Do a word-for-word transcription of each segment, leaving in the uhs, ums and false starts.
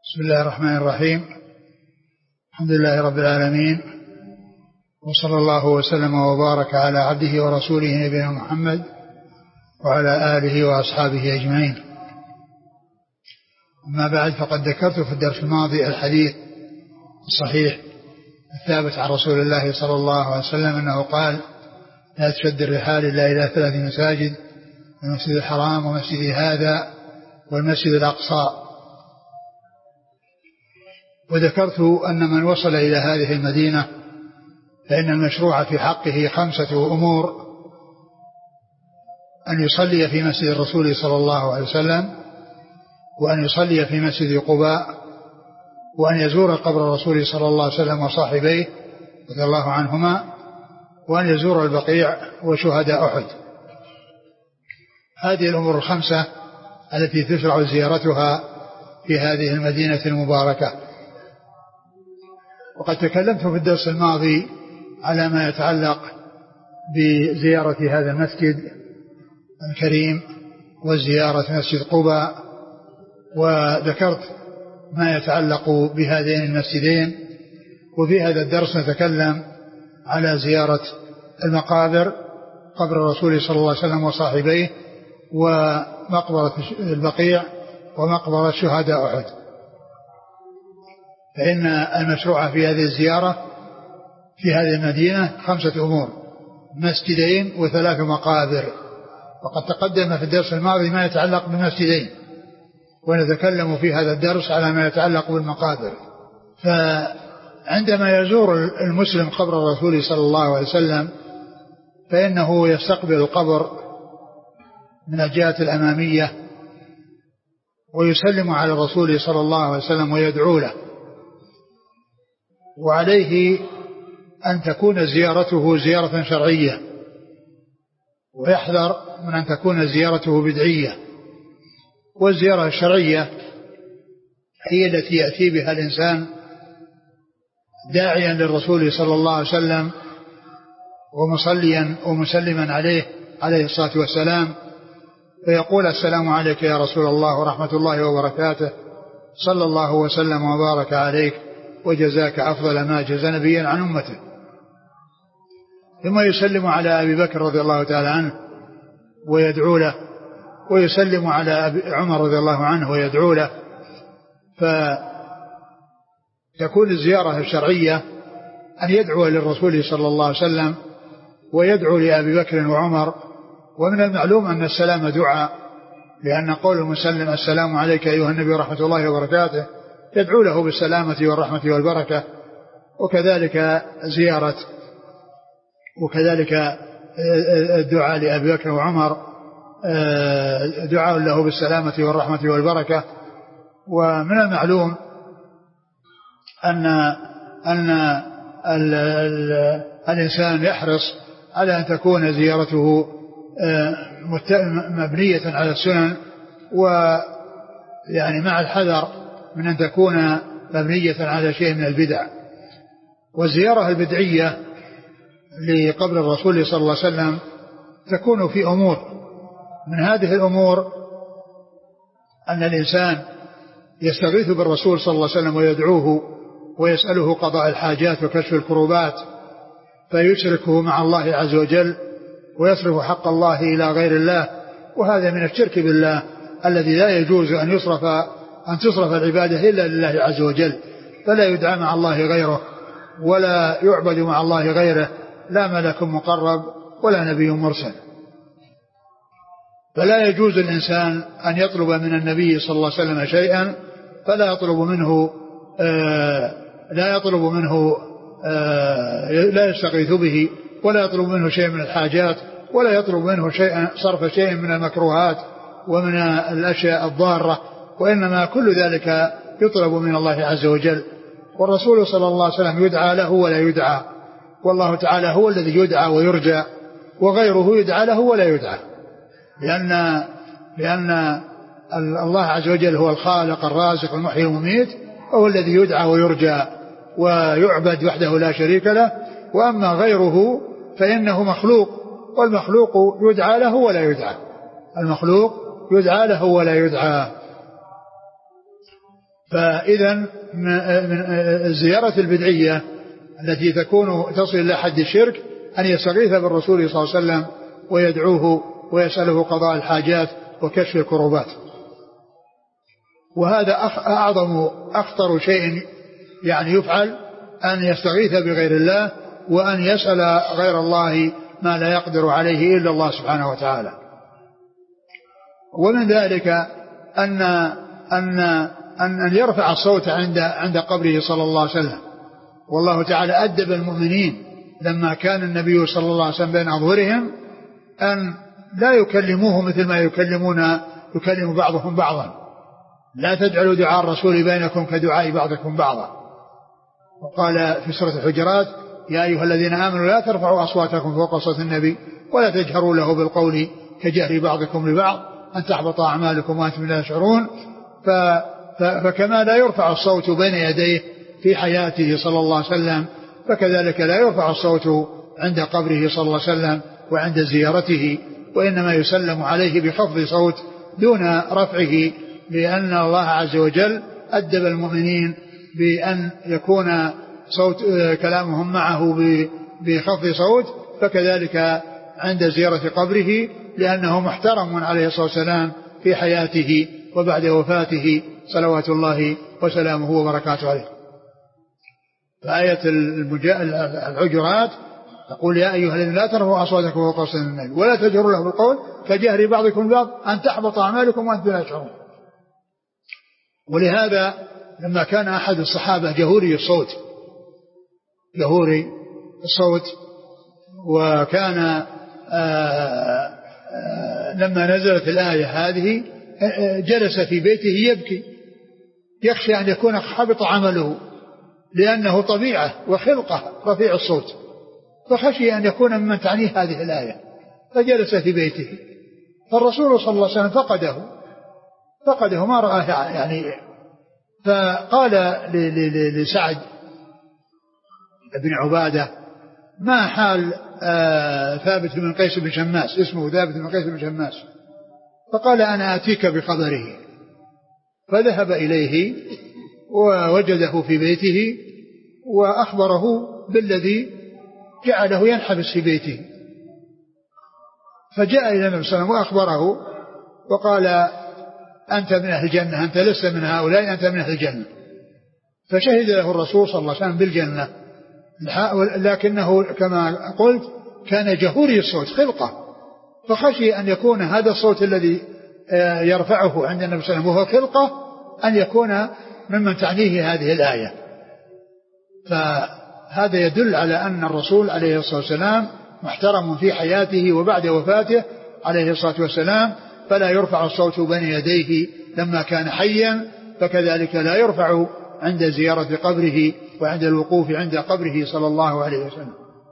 بسم الله الرحمن الرحيم. الحمد لله رب العالمين، وصلى الله وسلم وبارك على عبده ورسوله نبينا محمد وعلى آله وأصحابه أجمعين. أما بعد، فقد ذكرت في الدرس الماضي الحديث الصحيح الثابت عن رسول الله صلى الله عليه وسلم أنه قال: لا تشد الرحال إلا إلى ثلاث مساجد: المسجد الحرام ومسجد هذا والمسجد الأقصى. وذكرت أن من وصل إلى هذه المدينة فإن المشروع في حقه خمسة أمور: أن يصلي في مسجد الرسول صلى الله عليه وسلم، وأن يصلي في مسجد قباء، وأن يزور قبر الرسول صلى الله عليه وسلم وصاحبيه رضي الله عنهما، وأن يزور البقيع وشهداء أحد. هذه الأمور الخمسة التي تشرع زيارتها في هذه المدينة المباركة. وقد تكلمت في الدرس الماضي على ما يتعلق بزيارة هذا المسجد الكريم وزيارة مسجد قباء، وذكرت ما يتعلق بهذين المسجدين. وفي هذا الدرس نتكلم على زيارة المقابر: قبر الرسول صلى الله عليه وسلم وصاحبيه، ومقبرة البقيع، ومقبرة شهداء أحد. فإن المشروع في هذه الزيارة في هذه المدينة خمسة أمور: مسجدين وثلاث مقابر. وقد تقدم في الدرس الماضي ما يتعلق بالمسجدين، ونتكلم في هذا الدرس على ما يتعلق بالمقابر. فعندما يزور المسلم قبر الرسول صلى الله عليه وسلم فإنه يستقبل القبر من الجهة الأمامية، ويسلم على الرسول صلى الله عليه وسلم ويدعو له. وعليه أن تكون زيارته زيارة شرعية، ويحذر من أن تكون زيارته بدعية. والزيارة الشرعية هي التي يأتي بها الإنسان داعيا للرسول صلى الله عليه وسلم ومصليا ومسلما عليه عليه الصلاة والسلام، فيقول: السلام عليك يا رسول الله ورحمة الله وبركاته، صلى الله وسلم وبارك عليك، وجزاك أفضل ما جزى نبيا عن أمته. ثم يسلم على أبي بكر رضي الله تعالى عنه ويدعو له، ويسلم على أبي عمر رضي الله عنه ويدعو له. فتكون الزيارة الشرعية أن يدعو للرسول صلى الله عليه وسلم ويدعو لأبي بكر وعمر. ومن المعلوم أن السلام دعاء، لأن قول المسلم: السلام عليك أيها النبي ورحمة الله وبركاته، يدعو له بالسلامة والرحمة والبركة. وكذلك زيارة وكذلك الدعاء لأبي بكر وعمر دعاء له بالسلامة والرحمة والبركة. ومن المعلوم أن أن ال ال الإنسان يحرص على أن تكون زيارته مبنية على السنن، ويعني مع الحذر من أن تكون مبنية على شيء من البدع. والزيارة البدعية لقبر الرسول صلى الله عليه وسلم تكون في أمور. من هذه الأمور أن الإنسان يستغيث بالرسول صلى الله عليه وسلم ويدعوه ويسأله قضاء الحاجات وكشف الكروبات، فيشركه مع الله عز وجل ويصرف حق الله إلى غير الله. وهذا من الشرك بالله الذي لا يجوز أن يصرف أن تصرف العبادة إلا لله عز وجل، فلا يدعى مع الله غيره، ولا يعبد مع الله غيره، لا ملك مقرب ولا نبي مرسل. فلا يجوز الإنسان أن يطلب من النبي صلى الله عليه وسلم شيئا فلا يطلب منه آه لا يطلب منه آه لا يستغيث به، ولا يطلب منه شيء من الحاجات، ولا يطلب منه شيئا صرف شيء من المكروهات ومن الأشياء الضارة، وإنما كل ذلك يطلب من الله عز وجل. والرسول صلى الله عليه وسلم يدعى له ولا يدعى، والله تعالى هو الذي يدعى ويرجى، وغيره يدعى له ولا يدعى، لأن لأن الله عز وجل هو الخالق الرازق المحيي المميت، وهو الذي يدعى ويرجى ويعبد وحده لا شريك له. وأما غيره فإنه مخلوق، والمخلوق يدعى له ولا يدعى، المخلوق يدعى له ولا يدعى. فإذا من الزيارة البدعية التي تكون تصل إلى حد الشرك أن يستغيث بالرسول صلى الله عليه وسلم ويدعوه ويسأله قضاء الحاجات وكشف الكروبات. وهذا أعظم أخطر شيء يعني يفعل، أن يستغيث بغير الله وأن يسأل غير الله ما لا يقدر عليه إلا الله سبحانه وتعالى. ومن ذلك أن أن أن يرفع الصوت عند عند قبره صلى الله عليه وسلم. والله تعالى أدب المؤمنين لما كان النبي صلى الله عليه وسلم بين أظهرهم أن لا يكلموه مثل ما يكلمون يكلم بعضهم بعضا. لا تجعلوا دعاء الرسول بينكم كدعاء بعضكم بعضا. وقال في سورة الحجرات: يا أيها الذين آمنوا لا ترفعوا أصواتكم فوق صوت النبي ولا تجهروا له بالقول كجهر بعضكم لبعض أن تحبط أعمالكم وأنتم لا تشعرون. فكما لا يرفع الصوت بين يديه في حياته صلى الله عليه وسلم، فكذلك لا يرفع الصوت عند قبره صلى الله عليه وسلم وعند زيارته، وإنما يسلم عليه بخفض صوت دون رفعه، لأن الله عز وجل أدب المؤمنين بأن يكون صوت كلامهم معه بخفض صوت، فكذلك عند زيارة قبره لأنه محترم عليه الصلاة والسلام في حياته وبعد وفاته صلوات الله وسلامه وبركاته عليه. فآية الحجرات تقول: يا أيها الذين لا ترفعوا أصواتكم فوق صوت النبي ولا تجهروا له بالقول كجهر بعضكم البعض أن تحبط أعمالكم وأنتم لا تشعرون. ولهذا لما كان أحد الصحابة جهوري الصوت جهوري الصوت وكان آآ آآ لما نزلت الآية هذه جلس في بيته يبكي، يخشى أن يكون حبط عمله، لأنه طبيعة وخلقة رفيع الصوت، فخشي أن يكون ممن تعنيه هذه الآية، فجلس في بيته. فالرسول صلى الله عليه وسلم فقده فقده ما رآه يعني، فقال لسعد بن عبادة: ما حال ثابت بن قيس بن شماس؟ اسمه ثابت بن قيس بن شماس. فقال: أنا آتيك بخبره. فذهب إليه ووجده في بيته وأخبره بالذي جعله ينحبس في بيته. فجاء إلى النبي صلى الله عليه وسلم وأخبره وقال: أنت من أهل الجنة، أنت لست من هؤلاء، أنت من أهل الجنة. فشهد له الرسول صلى الله عليه وسلم بالجنة، لكنه كما قلت كان جهوري الصوت خلقة، فخشي أن يكون هذا الصوت الذي يرفعه عند النبي صلى الله عليه وسلم وهو خلقة أن يكون ممن تعنيه هذه الآية. فهذا يدل على أن الرسول عليه الصلاة والسلام محترم في حياته وبعد وفاته عليه الصلاة والسلام، فلا يرفع الصوت بين يديه لما كان حيا، فكذلك لا يرفع عند زيارة قبره وعند الوقوف عند قبره صلى الله عليه وسلم.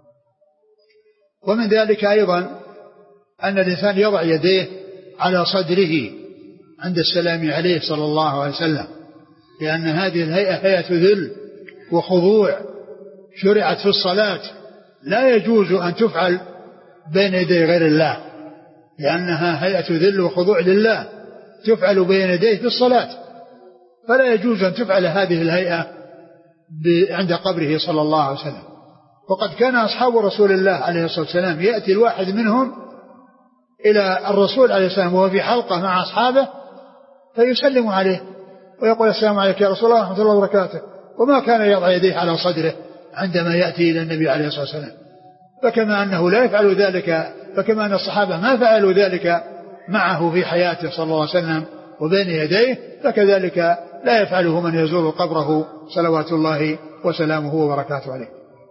ومن ذلك أيضا أن الإنسان يضع يديه على صدره عند السلام عليه صلى الله عليه وسلم، لأن هذه الهيئة هيئة ذل وخضوع شرعت في الصلاة، لا يجوز أن تفعل بين يدي غير الله، لأنها هيئة ذل وخضوع لله تفعل بين يديه في الصلاة، فلا يجوز أن تفعل هذه الهيئة عند قبره صلى الله عليه وسلم. وقد كان أصحاب رسول الله عليه الصلاة والسلام يأتي الواحد منهم إلى الرسول عليه السلام وهو في حلقة مع أصحابه فيسلم عليه ويقول: السلام عليك يا رسول الله ورحمة الله وبركاته، وما كان يضع يديه على صدره عندما يأتي إلى النبي عليه الصلاة والسلام. فكما أنه لا يفعل ذلك، فكما أن الصحابة ما فعلوا ذلك معه في حياته صلى الله عليه وسلم وبين يديه، فكذلك لا يفعله من يزور قبره صلوات الله وسلامه وبركاته عليه.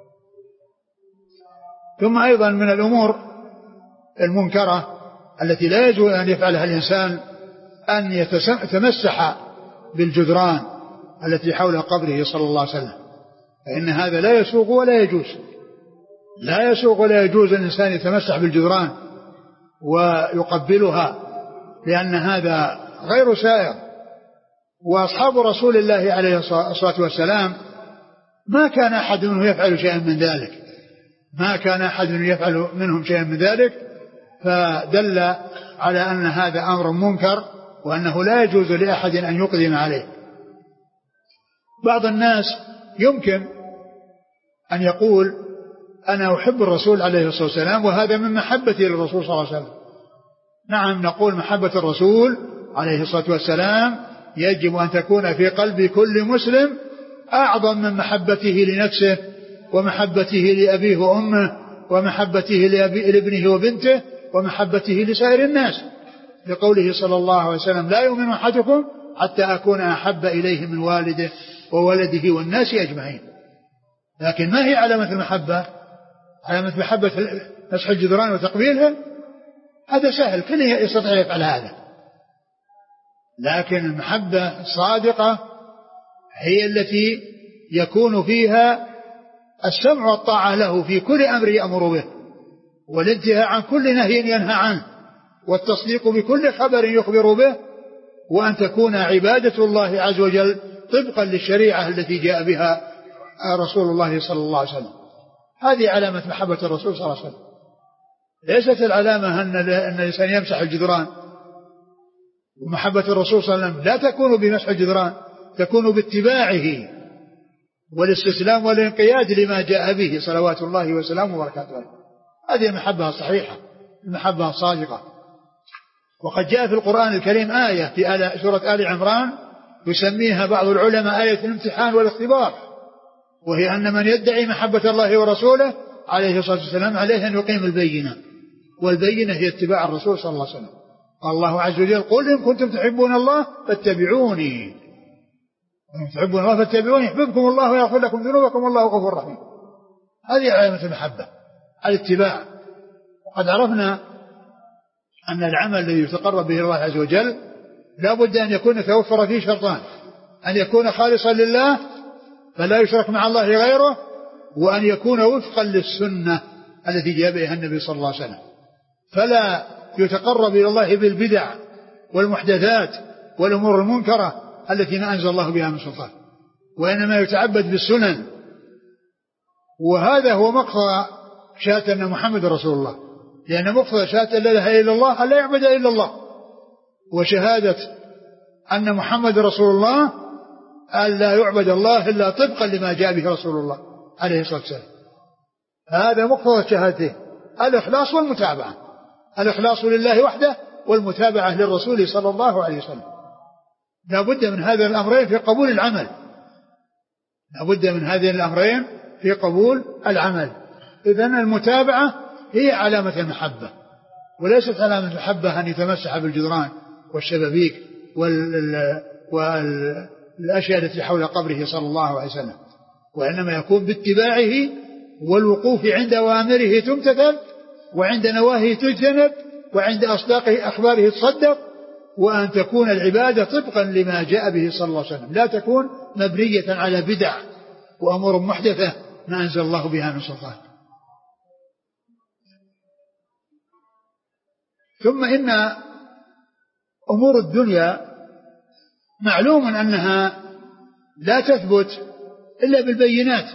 ثم أيضا من الأمور المنكرة التي لا يجوز أن يفعلها الإنسان أن يتمسح بالجدران التي حول قبره صلى الله عليه وسلم، فإن هذا لا يسوق ولا يجوز، لا يسوق ولا يجوز الإنسان يتمسح بالجدران ويقبلها، لأن هذا غير سائغ. وأصحاب رسول الله عليه الصلاة والسلام ما كان أحد منهم يفعل شيئا من ذلك، ما كان أحد يفعل منهم شيئا من ذلك، فدل على أن هذا أمر منكر وأنه لا يجوز لأحد أن يقدم عليه. بعض الناس يمكن أن يقول أنا أحب الرسول عليه الصلاة والسلام وهذا من محبتي للرسول صلى الله عليه وسلم. نعم، نقول محبة الرسول عليه الصلاة والسلام يجب أن تكون في قلب كل مسلم أعظم من محبته لنفسه ومحبته لأبيه وأمه ومحبته لابنه وبنته ومحبته لسائر الناس، لقوله صلى الله عليه وسلم لا يؤمن أحدكم حتى أكون أحب إليه من والده وولده والناس أجمعين. لكن ما هي علامة المحبة؟ علامة محبة مسح الجدران وتقبيلها، هذا سهل، كل يستطيع يفعل هذا. لكن المحبة الصادقة هي التي يكون فيها السمع والطاعة له في كل أمر يأمر به، والانتهاء عن كل نهي ينهى عنه، والتصديق بكل خبر يخبر به، وأن تكون عبادة الله عز وجل طبقا للشريعة التي جاء بها رسول الله صلى الله عليه وسلم. هذه علامة محبة الرسول صلى الله عليه وسلم. ليست العلامة أن الإنسان يمسح الجدران. ومحبة الرسول صلى الله عليه وسلم لا تكون بمسح الجدران، تكون باتباعه والاستسلام والانقياد لما جاء به صلوات الله وسلامه وبركاته. هذه المحبة الصحيحة، المحبة الصادقة. وقد جاء في القرآن الكريم آية في سورة آل عمران يسميها بعض العلماء آية الامتحان والاختبار، وهي أن من يدعي محبة الله ورسوله عليه الصلاة والسلام عليه أن يقيم البينة، والبينة هي اتباع الرسول صلى الله عليه وسلم. قال الله عز وجل قل إن كنتم تحبون الله فاتبعوني، إن تحبون الله فاتبعوني يحببكم الله ويغفر لكم ذنوبكم والله غفور رحيم. هذه علامة المحبة، الاتباع. وقد عرفنا أن العمل الذي يتقرب به الله عز وجل لا بد أن يكون يتوفر فيه شرطان: أن يكون خالصا لله فلا يشرك مع الله غيره، وأن يكون وفقا للسنة التي جاء بها النبي صلى الله عليه وسلم. فلا يتقرب إلى الله بالبدع والمحدثات والأمور المنكرة التي ما أنزل الله بها من سلطان، وإنما يتعبد بالسنن. وهذا هو مقتضى شهادة أن محمد رسول الله، لأن مقتضى شهادة لا إله إلا الله أن لا يعبد إلا الله، وشهادة أن محمد رسول الله أن لا يعبد الله إلا طبقا لما جاء به رسول الله عليه الصلاة والسلام. هذا مقتضى شهادته، الإخلاص والمتابعة، الإخلاص لله وحده والمتابعة للرسول صلى الله عليه وسلم. لا بد من هذين الأمرين في قبول العمل، لا بد من هذين الأمرين في قبول العمل. إذن المتابعة هي علامة المحبة، وليست علامة المحبة أن يتمسح بالجدران والشبابيك والأشياء التي حول قبره صلى الله عليه وسلم، وإنما يكون باتباعه والوقوف عند أوامره تمتثل، وعند نواهيه تجتنب، وعند أصداقه أخباره تصدق، وأن تكون العبادة طبقا لما جاء به صلى الله عليه وسلم، لا تكون مبنية على بدع وأمور محدثة ما أنزل الله بها من سلطان. ثم إن أمور الدنيا معلوم أنها لا تثبت إلا بالبينات،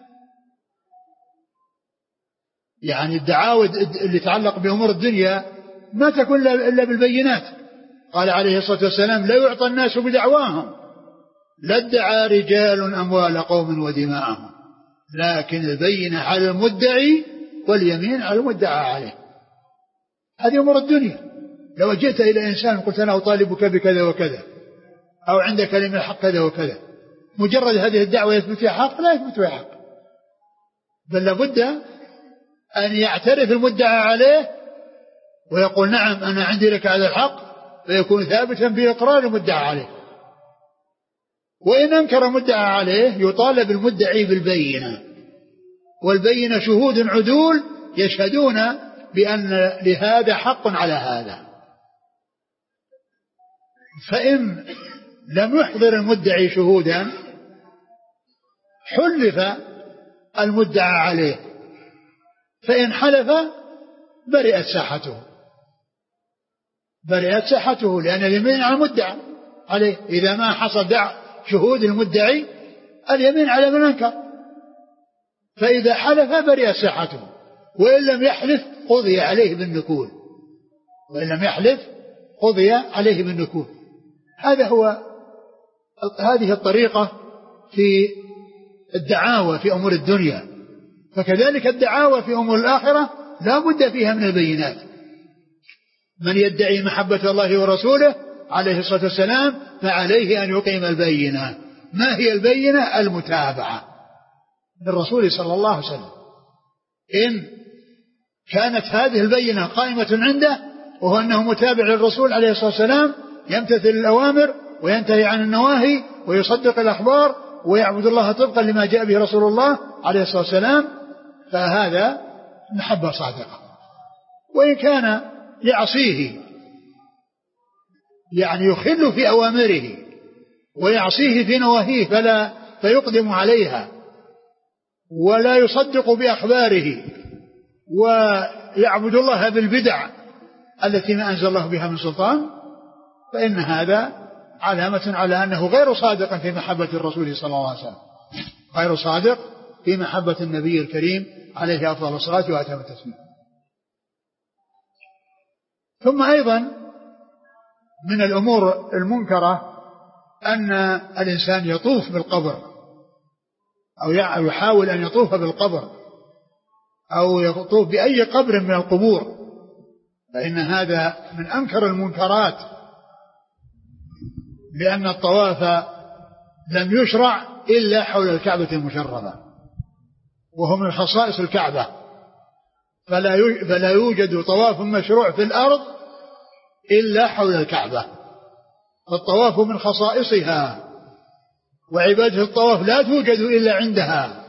يعني الدعاوى اللي تتعلق بأمور الدنيا ما تكون إلا بالبينات. قال عليه الصلاة والسلام لا يعطى الناس بدعواهم، لا ادعى رجال أموال قوم ودماءهم، لكن البينة على المدعي واليمين على المدعى عليه. هذه أمور الدنيا. لو جئت إلى إنسان قلت أنا أطالبك بكذا وكذا، أو عند كلمة الحق كذا وكذا، مجرد هذه الدعوة يثبت فيها حق؟ لا يثبت فيها حق، بل لابد أن يعترف المدعى عليه ويقول نعم أنا عندي لك هذا الحق، فيكون ثابتا بإقرار المدعى عليه. وإن أنكر المدعى عليه يطالب المدعي بالبينة، والبينة شهود عدول يشهدون بأن لهذا حق على هذا. فإن لم يحضر المدعي شهودا حلف المدعى عليه، فإن حلف برئت ساحته، برئت ساحته، لأن اليمين على المدعى عليه. إذا ما حصل دع شهود المدعي اليمين على من أنكر، فإذا حلف برئت ساحته، وإن لم يحلف قضي عليه بالنكول، وإن لم يحلف قضي عليه بالنكول. هذا هو هذه الطريقة في الدعاوى في أمور الدنيا، فكذلك الدعاوى في أمور الآخرة لا بد فيها من البينات. من يدعي محبة الله ورسوله عليه الصلاة والسلام فعليه أن يقيم البينة. ما هي البينة؟ المتابعة للرسول صلى الله عليه وسلم. إن كانت هذه البينة قائمة عنده وهو أنه متابع للرسول عليه الصلاة والسلام، يمتثل الأوامر وينتهي عن النواهي ويصدق الأخبار ويعبد الله طبقا لما جاء به رسول الله عليه الصلاة والسلام، فهذا محبة صادقة. وإن كان يعصيه يعني يخل في أوامره ويعصيه في نواهيه فلا فيقدم عليها ولا يصدق بأخباره ويعبد الله بالبدع التي ما أنزل الله بها من سلطان، فإن هذا علامة على أنه غير صادق في محبة الرسول صلى الله عليه وسلم، غير صادق في محبة النبي الكريم عليه أفضل الصلاة وأتم التسليم. ثم أيضا من الأمور المنكرة أن الإنسان يطوف بالقبر أو يحاول أن يطوف بالقبر أو يطوف بأي قبر من القبور، فإن هذا من أنكر المنكرات، لأن الطواف لم يشرع إلا حول الكعبة المشرفة وهو من خصائص الكعبة، فلا فلا يوجد طواف مشروع في الأرض إلا حول الكعبة، فالطواف من خصائصها، وعبادة الطواف لا توجد إلا عندها.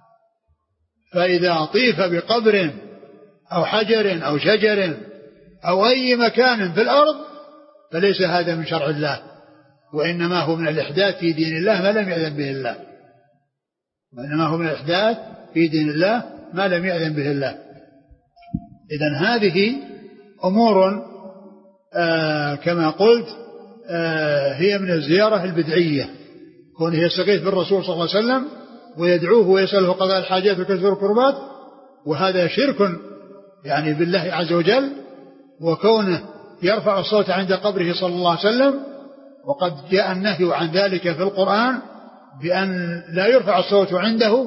فإذا طيف بقبر أو حجر أو شجر أو أي مكان في الأرض فليس هذا من شرع الله، وإنما هو من الإحداث في دين الله ما لم يأذن به الله، وإنما هو من الإحداث في دين الله ما لم يأذن به الله. إذن هذه أمور آه كما قلت آه هي من الزيارة البدعية، كونه يستغيث بالرسول صلى الله عليه وسلم ويدعوه ويسأله قضاء الحاجات وكسر الكربات، وهذا شرك يعني بالله عز وجل. وكونه يرفع الصوت عند قبره صلى الله عليه وسلم، وقد جاء النهي عن ذلك في القرآن بأن لا يرفع الصوت عنده،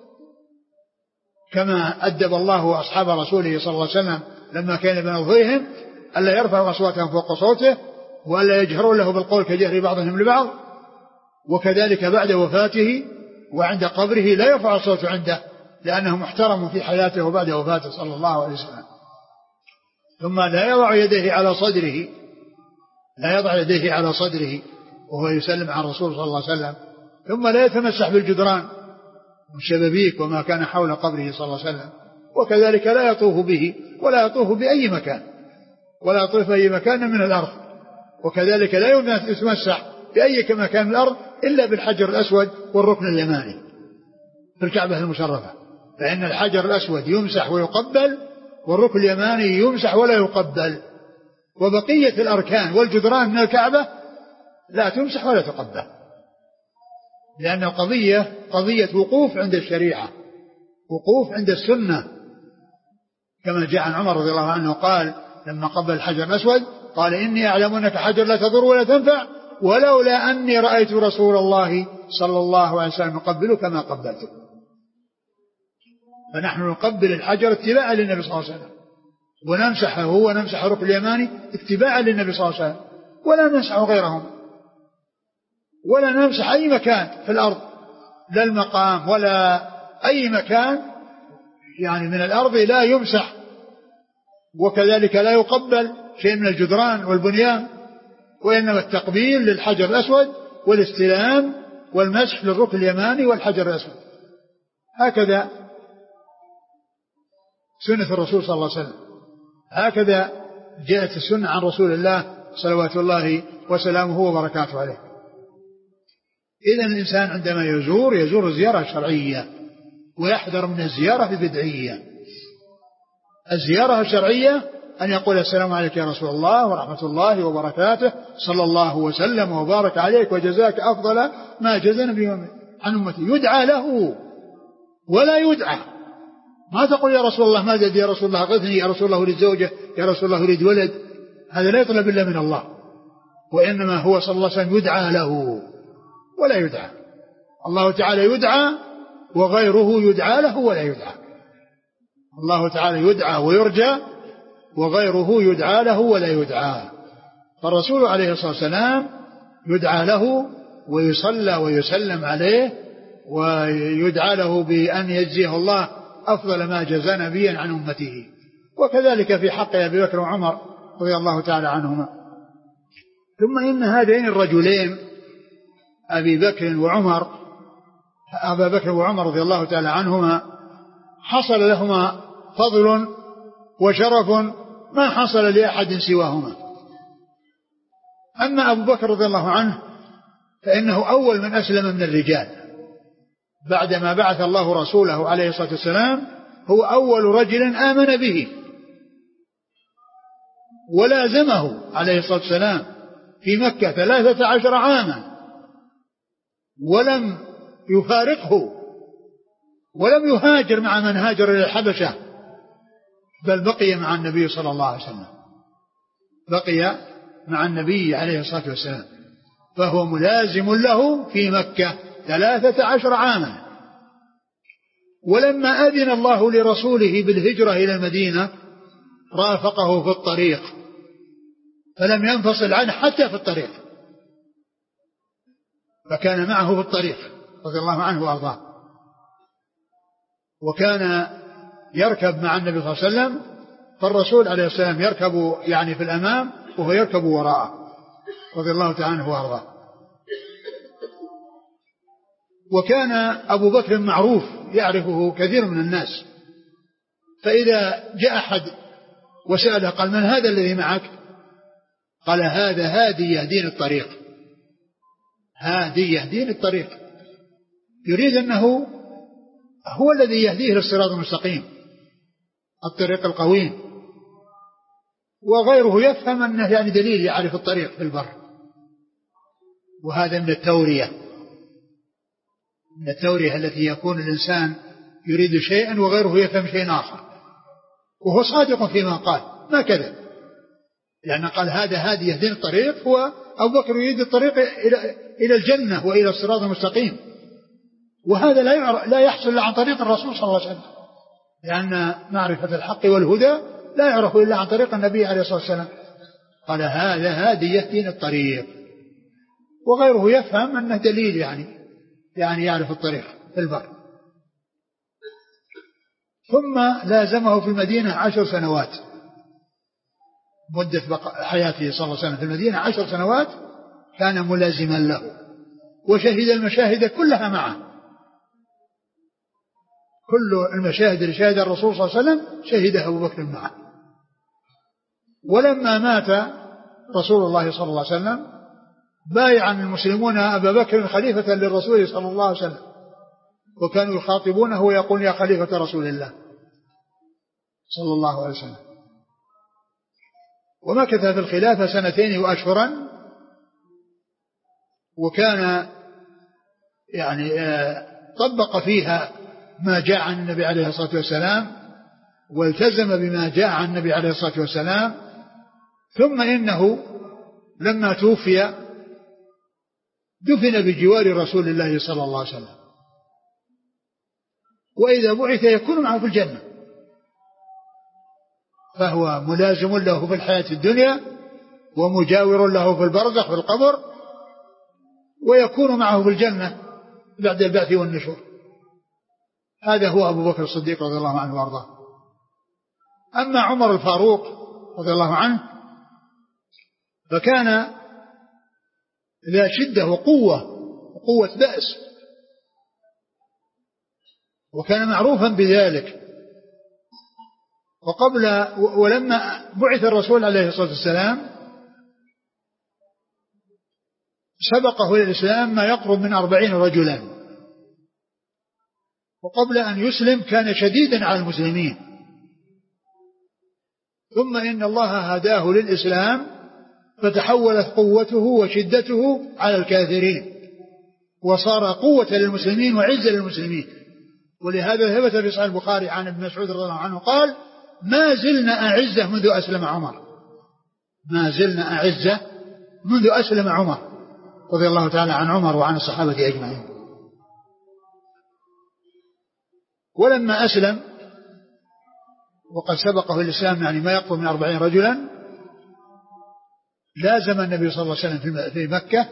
كما أدب الله أصحاب رسوله صلى الله عليه وسلم لما كان بنظرهم ألا يرفعوا أصواتهم فوق صوته وألا يجهروا له بالقول كجهر بعضهم لبعض. وكذلك بعد وفاته وعند قبره لا يرفع الصوت عنده لأنه محترم في حياته وبعد وفاته صلى الله عليه وسلم. ثم لا يضع يديه على صدره لا يضع يديه على صدره وهو يسلم عن الرسول صلى الله عليه وسلم. ثم لا يتمسح بالجدران والشبابيك وما كان حول قبره صلى الله عليه وسلم. وكذلك لا يطوف به ولا يطوف بأي مكان ولا يطوف بأي مكان من الأرض. وكذلك لا يتمسح بأي مكان من الأرض إلا بالحجر الأسود والركن اليماني في الكعبة المشرفة، فإن الحجر الأسود يمسح ويقبل والركن اليماني يمسح ولا يقبل، وبقية الأركان والجدران من الكعبة لا تمسح ولا تقبل، لأن القضية قضية وقوف عند الشريعة، وقوف عند السنة، كما جاء عن عمر رضي الله عنه قال لما قبل الحجر الأسود قال إني أعلم أنك حجر لا تضر ولا تنفع ولولا أني رأيت رسول الله صلى الله عليه وسلم يقبلك ما قبلته. فنحن نقبل الحجر اتباعا للنبي صلى الله عليه وسلم، ونمسحه ونمسح الركن اليماني اتباعا للنبي صلى الله عليه وسلم، ولا نمسح غيرهم، ولا نمسح أي مكان في الأرض، لا المقام ولا أي مكان يعني من الأرض لا يمسح، وكذلك لا يقبل شيء من الجدران والبنيان، وإنما التقبيل للحجر الأسود والاستلام والمسح للركن اليماني والحجر الأسود. هكذا سنة الرسول صلى الله عليه وسلم، هكذا جاءت السنة عن رسول الله صلوات الله وسلامه وبركاته عليه. إذن الإنسان عندما يزور يزور الزيارة الشرعية ويحذر من الزيارة البدعية. الزيارة الشرعية أن يقول السلام عليك يا رسول الله ورحمة الله وبركاته صلى الله وسلم وبارك عليك وجزاك أفضل ما جزى نبي عن أمتي، يدعى له ولا يدعى. ما تقول يا رسول الله ما زد، يا رسول الله غثني، يا رسول الله أريد زوجة، يا رسول الله أريد ولد، هذا لا يطلب إلا من الله، وإنما هو صلى الله عليه وسلم يدعى له ولا يدعى. الله تعالى يدعى وغيره يدعى له ولا يدعى. الله تعالى يدعى ويرجى وغيره يدعى له ولا يدعى. فالرسول عليه الصلاة والسلام يدعى له ويصلى ويسلم عليه ويدعى له بأن يجزيه الله أفضل ما جزى نبيا عن أمته. وكذلك في حق أبي بكر وعمر رضي الله تعالى عنهما. ثم إن هذين الرجلين أبي بكر وعمر أبا بكر وعمر رضي الله تعالى عنهما حصل لهما فضل وشرف ما حصل لأحد سواهما. أما أبو بكر رضي الله عنه فإنه أول من أسلم من الرجال بعدما بعث الله رسوله عليه الصلاة والسلام، هو أول رجل آمن به ولازمه عليه الصلاة والسلام في مكة ثلاثة عشر عاما ولم يفارقه ولم يهاجر مع من هاجر إلى الحبشة، بل بقي مع النبي صلى الله عليه وسلم، بقي مع النبي عليه الصلاة والسلام، فهو ملازم له في مكة ثلاثة عشر عاما. ولما أذن الله لرسوله بالهجرة إلى المدينة رافقه في الطريق فلم ينفصل عنه حتى في الطريق، فكان معه في الطريق رضي الله عنه وأرضاه. وكان يركب مع النبي صلى الله عليه وسلم، فالرسول عليه السلام يركب يعني في الأمام وهو يركب وراءه رضي الله تعالى عنه وأرضاه. وكان أبو بكر معروف يعرفه كثير من الناس، فإذا جاء أحد وسأله قال من هذا الذي معك؟ قال هذا هادي يهدين الطريق، هادي يهدين الطريق، يريد أنه هو الذي يهديه للصراط المستقيم الطريق القويم، وغيره يفهم أنه يعني دليل يعرف الطريق في البر. وهذا من التورية، من التورية التي يكون الإنسان يريد شيئا وغيره يفهم شيء آخر وهو صادق فيما قال ما كذب، لأن قال هذا هادي يهدين الطريق، هو أبو بكر يريد الطريق إلى إلى الجنة وإلى الصراط المستقيم، وهذا لا لا يحصل إلا عن طريق الرسول صلى الله عليه وسلم، لأن معرفة الحق والهدى لا يعرف إلا عن طريق النبي عليه الصلاة والسلام. قال هذا هادي يهدين الطريق، وغيره يفهم أنه دليل يعني يعني يعرف الطريق في البر. ثم لازمه في المدينة عشر سنوات، مدة حياته صلى الله عليه وسلم في المدينة عشر سنوات كان ملازما له، وشهد المشاهد كلها معه، كل المشاهد اللي شهد الرسول صلى الله عليه وسلم شهدها أبو بكر معه. ولما مات رسول الله صلى الله عليه وسلم بايع المسلمون أبا بكر خليفة للرسول صلى الله عليه وسلم، وكانوا يخاطبونه ويقول يا خليفة رسول الله صلى الله عليه وسلم. ومكث في الخلافة سنتين وأشهرا، وكان يعني طبق فيها ما جاء عن النبي عليه الصلاة والسلام، والتزم بما جاء عن النبي عليه الصلاة والسلام. ثم إنه لما توفي دفن بجوار رسول الله صلى الله عليه وسلم، وإذا بعث يكون معه في الجنة، فهو ملازم له في الحياة الدنيا ومجاور له في البرزخ في القبر، ويكون معه في الجنة بعد البعث والنشور. هذا هو أبو بكر الصديق رضي الله عنه وارضاه. أما عمر الفاروق رضي الله عنه فكان ذا شدة وقوة وقوة بأس، وكان معروفا بذلك. وقبل ولما بعث الرسول عليه الصلاة والسلام سبقه إلى الإسلام ما يقرب من أربعين رجلا، وقبل أن يسلم كان شديدا على المسلمين، ثم إن الله هداه للإسلام فتحولت قوته وشدته على الكافرين، وصار قوة للمسلمين وعزة للمسلمين. ولهذا ثبت في صحيح البخاري عن ابن مسعود رضي الله عنه قال ما زلنا أعزة منذ أسلم عمر، ما زلنا أعزة منذ أسلم عمر رضي الله تعالى عن عمر وعن الصحابة أجمعين. ولما أسلم وقد سبقه الإسلام يعني ما يقرب من أربعين رجلا لازم النبي صلى الله عليه وسلم في مكة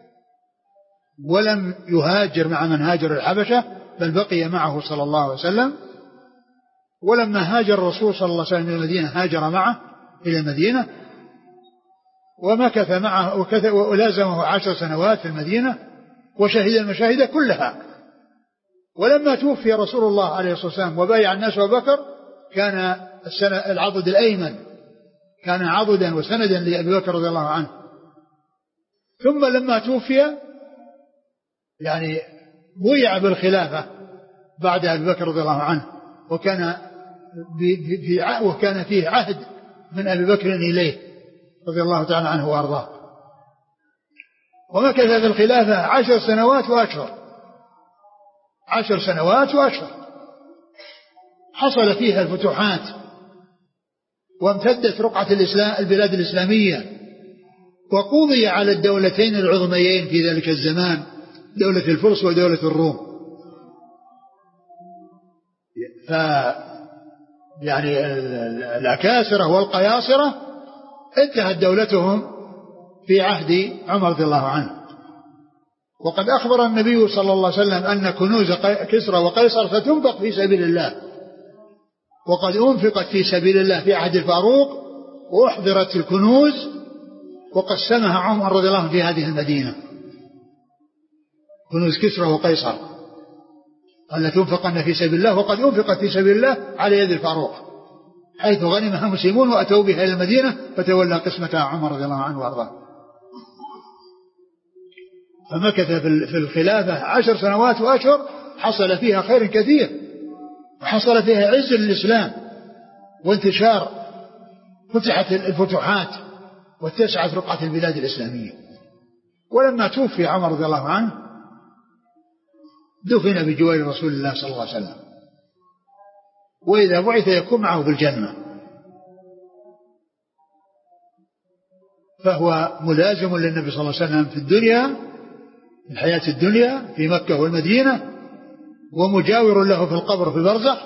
ولم يهاجر مع من هاجر الحبشة بل بقي معه صلى الله عليه وسلم. ولما هاجر الرسول صلى الله عليه وسلم إلى المدينة هاجر معه إلى المدينة ومكث معه ولازمه عشر سنوات في المدينة وشهد المشاهد كلها. ولما توفي رسول الله عليه الصلاة والسلام وبايع الناس أبو بكر كان السنة العضد الأيمن كان عضدا وسندا لأبي بكر رضي الله عنه. ثم لما توفي يعني بويع بالخلافة بعد أبي بكر رضي الله عنه وكان في وكان فيه عهد من أبي بكر إليه رضي الله تعالى عنه وأرضاه. ومكث في الخلافة عشر سنوات وأشهر عشر سنوات وأشهر حصل فيها الفتوحات وامتدت رقعة الإسلام البلاد الإسلامية وقضي على الدولتين العظميين في ذلك الزمان دولة الفرس ودولة الروم. ف يعني الأكاسرة والقياصرة انتهت دولتهم في عهد عمر رضي الله عنه. وقد أخبر النبي صلى الله عليه وسلم أن كنوز كسرى وقيصر ستنفق في سبيل الله وقد أنفقت في سبيل الله في عهد الفاروق وأحضرت الكنوز وقسمها عمر رضي الله عنه في هذه المدينة كنوز كسرى وقيصر قال تنفقن في سبيل الله وقد أنفقت في سبيل الله على يد الفاروق حيث غنمها المسلمون وأتوا بها إلى المدينة فتولى قسمتها عمر رضي الله عنه وأرضاه. فمكث في الخلافة عشر سنوات وأشهر حصل فيها خير كثير وحصل فيها عز للإسلام وانتشار فتحت الفتوحات واتسعت رقعة البلاد الإسلامية. ولما توفي عمر رضي الله عنه دفن بجوار رسول الله صلى الله عليه وسلم وإذا بعث يكون معه في الجنة. فهو ملازم للنبي صلى الله عليه وسلم في الدنيا في الحياة الدنيا في مكة والمدينة ومجاور له في القبر في البرزخ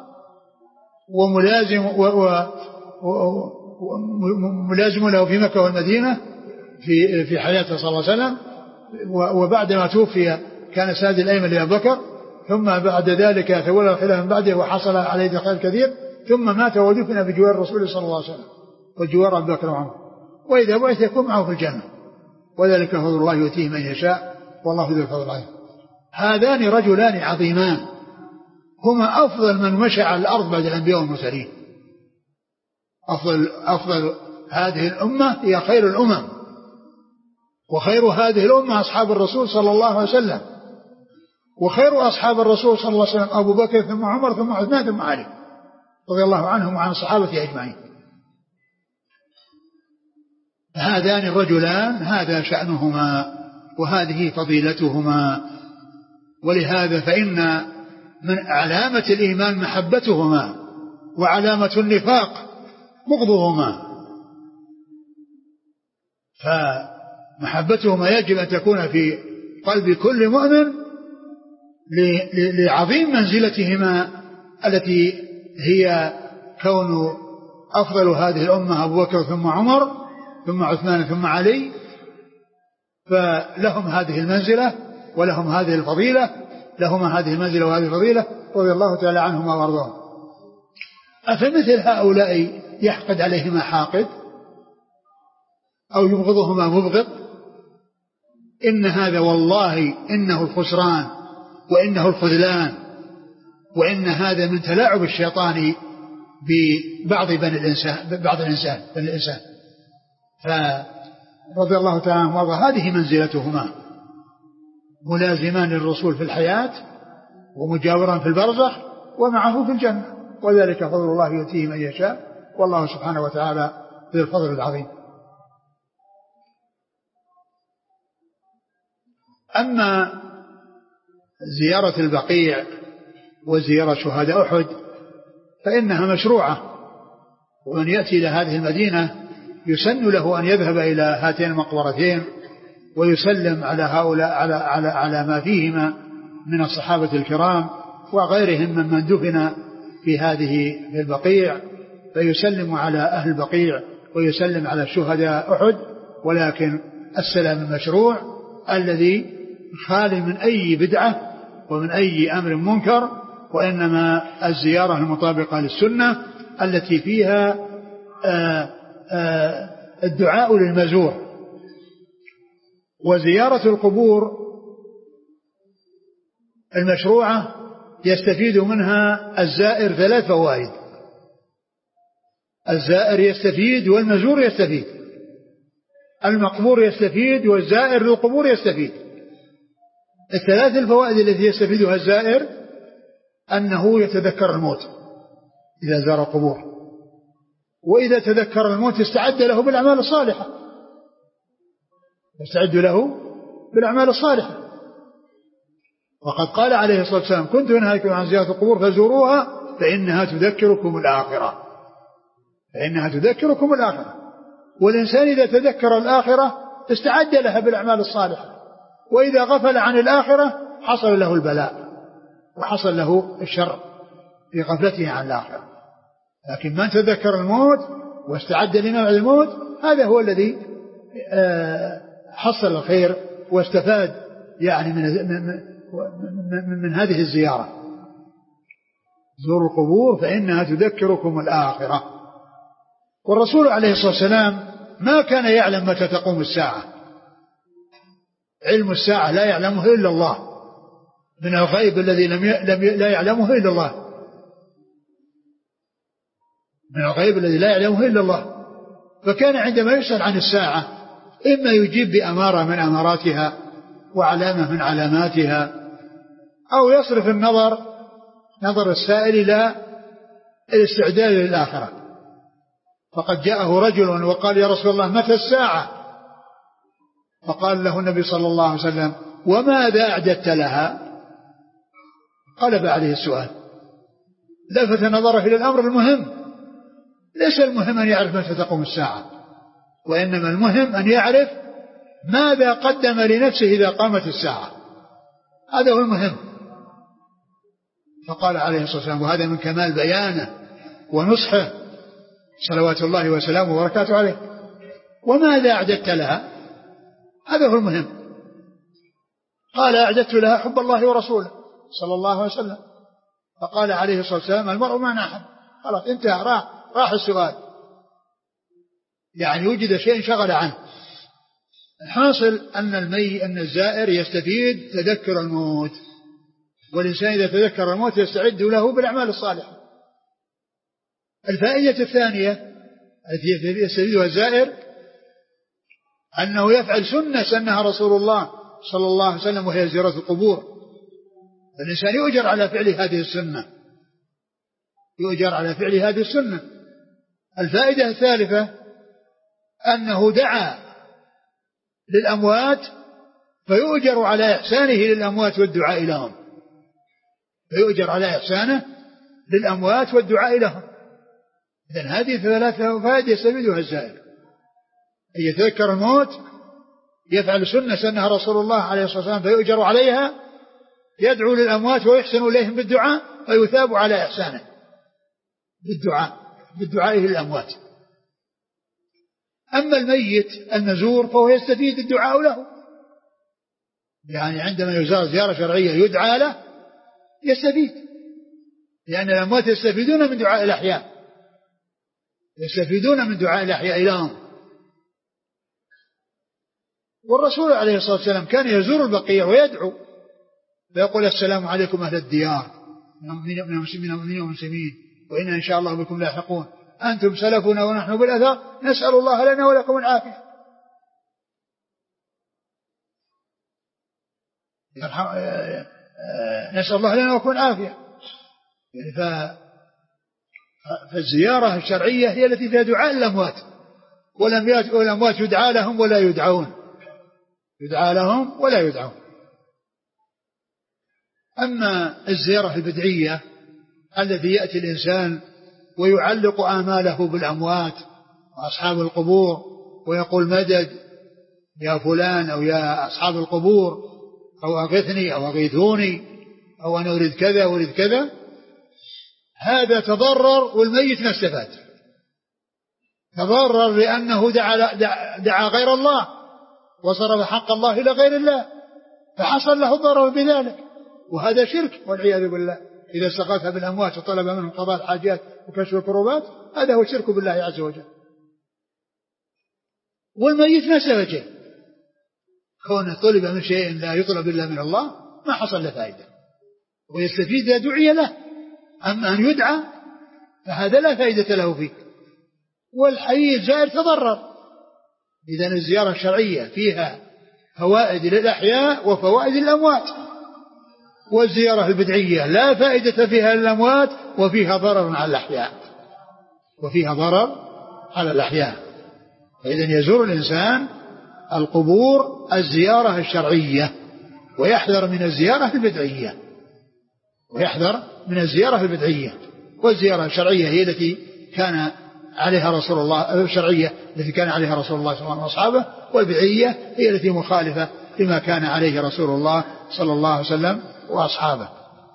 وملازم و و وملازم له في مكة والمدينة في في حياته صلى الله عليه وسلم. وبعدما توفي كان ساد الأيمن لأبي بكر ثم بعد ذلك تولى الخلافة من بعده وحصل عليه خير كثير ثم مات ودفن بجوار الرسول صلى الله عليه وسلم وجوار أبي بكر وعمر وإذا بعث يكون معه في الجنة وذلك فضل الله يؤتيه من يشاء والله ذو الفضل العظيم. هذان رجلان عظيمان هما أفضل من مشى على الأرض بعد الأنبياء والمرسلين. أفضل, أفضل هذه الأمة هي خير الأمم وخير هذه الأمة أصحاب الرسول صلى الله عليه وسلم وخير أصحاب الرسول صلى الله عليه وسلم أبو بكر ثم عمر ثم عثمان ثم علي رضي الله عنهم وعن الصحابة أجمعين. هذان الرجلان هذا شأنهما وهذه فضيلتهما. ولهذا فإن من علامة الإيمان محبتهما وعلامة النفاق بغضهما. فمحبتهما يجب أن تكون في قلب كل مؤمن لعظيم منزلتهما التي هي كون أفضل هذه الأمة أبو بكر ثم عمر ثم عثمان ثم علي فلهم هذه المنزلة ولهم هذه الفضيلة لهما هذه المنزلة وهذه الفضيلة رضي الله تعالى عنهما وارضاهم. أفمثل هؤلاء يحقد عليهما حاقد أو يبغضهما مبغض؟ إن هذا والله إنه الخسران وإنه الخذلان وإن هذا من تلاعب الشيطان ببعض بني الإنسان بعض الإنسان بني الإنسان. فرضي الله تعالى عنه وارضاه هذه منزلتهما ملازمان للرسول في الحياة ومجاورا في البرزخ ومعه في الجنة وذلك فضل الله يؤتيه من يشاء والله سبحانه وتعالى ذو الفضل العظيم. أما زيارة البقيع وزيارة شهداء أحد فإنها مشروعة ومن يأتي إلى هذه المدينة يسن له أن يذهب إلى هاتين المقبرتين ويسلم على هؤلاء على, على, على ما فيهما من الصحابة الكرام وغيرهم ممن دفن في هذه في البقيع، فيسلم على أهل البقيع ويسلم على شهداء أحد، ولكن السلام المشروع الذي خالي من أي بدعة ومن أي أمر منكر، وإنما الزيارة المطابقة للسنة التي فيها آآ آآ الدعاء للمزور. وزيارة القبور المشروعة يستفيد منها الزائر ثلاث فوائد: الزائر يستفيد، والمزور يستفيد، المقبور يستفيد، والزائر للقبور يستفيد. الثلاث الفوائد التي يستفيدها الزائر أنه يتذكر الموت إذا زار القبور، وإذا تذكر الموت استعد له بالأعمال الصالحة، يستعد له بالأعمال الصالحة. وقد قال عليه الصلاة والسلام: كنت أنهاكم عن زيارة القبور فزوروها فإنها تذكركم الآخرة، فإنها تذكركم الآخرة. والإنسان إذا تذكر الآخرة استعد لها بالأعمال الصالحة، وإذا غفل عن الآخرة حصل له البلاء وحصل له الشر في غفلته عن الآخرة. لكن من تذكر الموت واستعد لما بعد الموت هذا هو الذي حصل الخير واستفاد يعني من, من, من, من هذه الزيارة. زوروا القبور فإنها تذكركم الآخرة. والرسول عليه الصلاة والسلام ما كان يعلم متى تقوم الساعة، علم الساعة لا يعلمه إلا الله، من الغيب الذي لم ي... لا يعلمه إلا الله، من الغيب الذي لا يعلمه إلا الله. فكان عندما يسأل عن الساعة إما يجيب بأمارة من أماراتها وعلامة من علاماتها، أو يصرف النظر نظر السائل إلى الاستعداد للآخرة. فقد جاءه رجل وقال: يا رسول الله متى الساعة؟ فقال له النبي صلى الله عليه وسلم: وماذا أعددت لها؟ قلب عليه السؤال، لفت نظره إلى الأمر المهم. ليس المهم أن يعرف متى تقوم الساعة، وإنما المهم أن يعرف ماذا قدم لنفسه إذا قامت الساعة، هذا هو المهم. فقال عليه الصلاة والسلام، وهذا من كمال بيانه ونصحه صلوات الله وسلامه وبركاته عليه: وماذا أعددت لها؟ هذا هو المهم. قال: أعددت لها حب الله ورسوله صلى الله عليه وسلم. فقال عليه الصلاة والسلام: المرء مع من أحب. خلاص انتهى، راح, راح السؤال، يعني وجد شيء شغل عنه. الحاصل أن المي أن الزائر يستفيد تذكر الموت، والإنسان إذا تذكر الموت يستعد له بالأعمال الصالحة. الفائدة الثانية التي يستفيدها الزائر أنه يفعل سنة سنها رسول الله صلى الله عليه وسلم، وهي زيارة القبور. الإنسان يؤجر على فعل هذه السنة، يؤجر على فعل هذه السنة. الفائدة الثالثة أنه دعا للأموات فيؤجر على إحسانه للأموات والدعاء لهم، فيؤجر على إحسانه للأموات والدعاء لهم. إذن هذه ثلاثة فوائد يستفيدها الزائر: أن يتذكر الموت، يفعل سنة سنها رسول الله عليه الصلاة والسلام فيؤجر عليها، يدعو للأموات ويحسن إليهم بالدعاء ويثاب على إحسانه بالدعاء بالدعاء للأموات. أما الميت المزور فهو يستفيد الدعاء له، يعني عندما يزار زيارة شرعية يدعى له يستفيد، لأن الأموات يستفيدون من دعاء الأحياء، يستفيدون من دعاء الأحياء لهم. والرسول عليه الصلاة والسلام كان يزور البقيع ويدعو فيقول: السلام عليكم أهل الديار من المسلمين والمسلمين، وإنا إن شاء الله بكم لاحقون، أنتم سلفنا ونحن بالأثر، نسأل الله لنا ولكم العافية. نسأل الله لنا ولكم العافية. فالزيارة الشرعية هي التي فيها دعاء الأموات، والأموات يدعى لهم ولا يدعون، يدعى لهم ولا يدعون. أما الزيارة البدعية التي يأتي الإنسان ويعلق آماله بالأموات وأصحاب القبور ويقول: مدد يا فلان، أو يا أصحاب القبور، أو أغثني أو أغيثوني أو أنا أريد كذا أريد كذا، هذا تضرر والميت ما استفاد. تضرر لأنه دعا, دعا غير الله وصرف حق الله إلى غير الله، فحصل له الضرر بذلك، وهذا شرك والعياذ بالله. إذا استغاث بالأموات وطلب منهم قضاء الحاجات وكشف الكروبات، هذا هو الشرك بالله عز وجل. والميت ما استفاد شيء، كونه طلب من شيء لا يطلب إلا من الله ما حصل له فائدة، ويستفيد إذا دعي له. أما أن يدعى فهذا لا فائدة له فيه. والحي الزائر تضرر. إذن الزيارة الشرعية فيها فوائد للأحياء وفوائد للأموات، والزيارة البدعية لا فائدة فيها للأموات وفيها ضرر على الأحياء وفيها ضرر على الأحياء. فإذن يزور الإنسان القبور الزيارة الشرعية، ويحذر من الزيارة البدعية ويحذر من الزيارة البدعية. والزيارة الشرعية هي التي كان عليها رسول الله الشرعية التي كان عليها رسول الله صلى الله عليه وسلم وأصحابه، والبدعية هي التي مخالفة لما كان عليه رسول الله صلى الله عليه وسلم وأصحابه.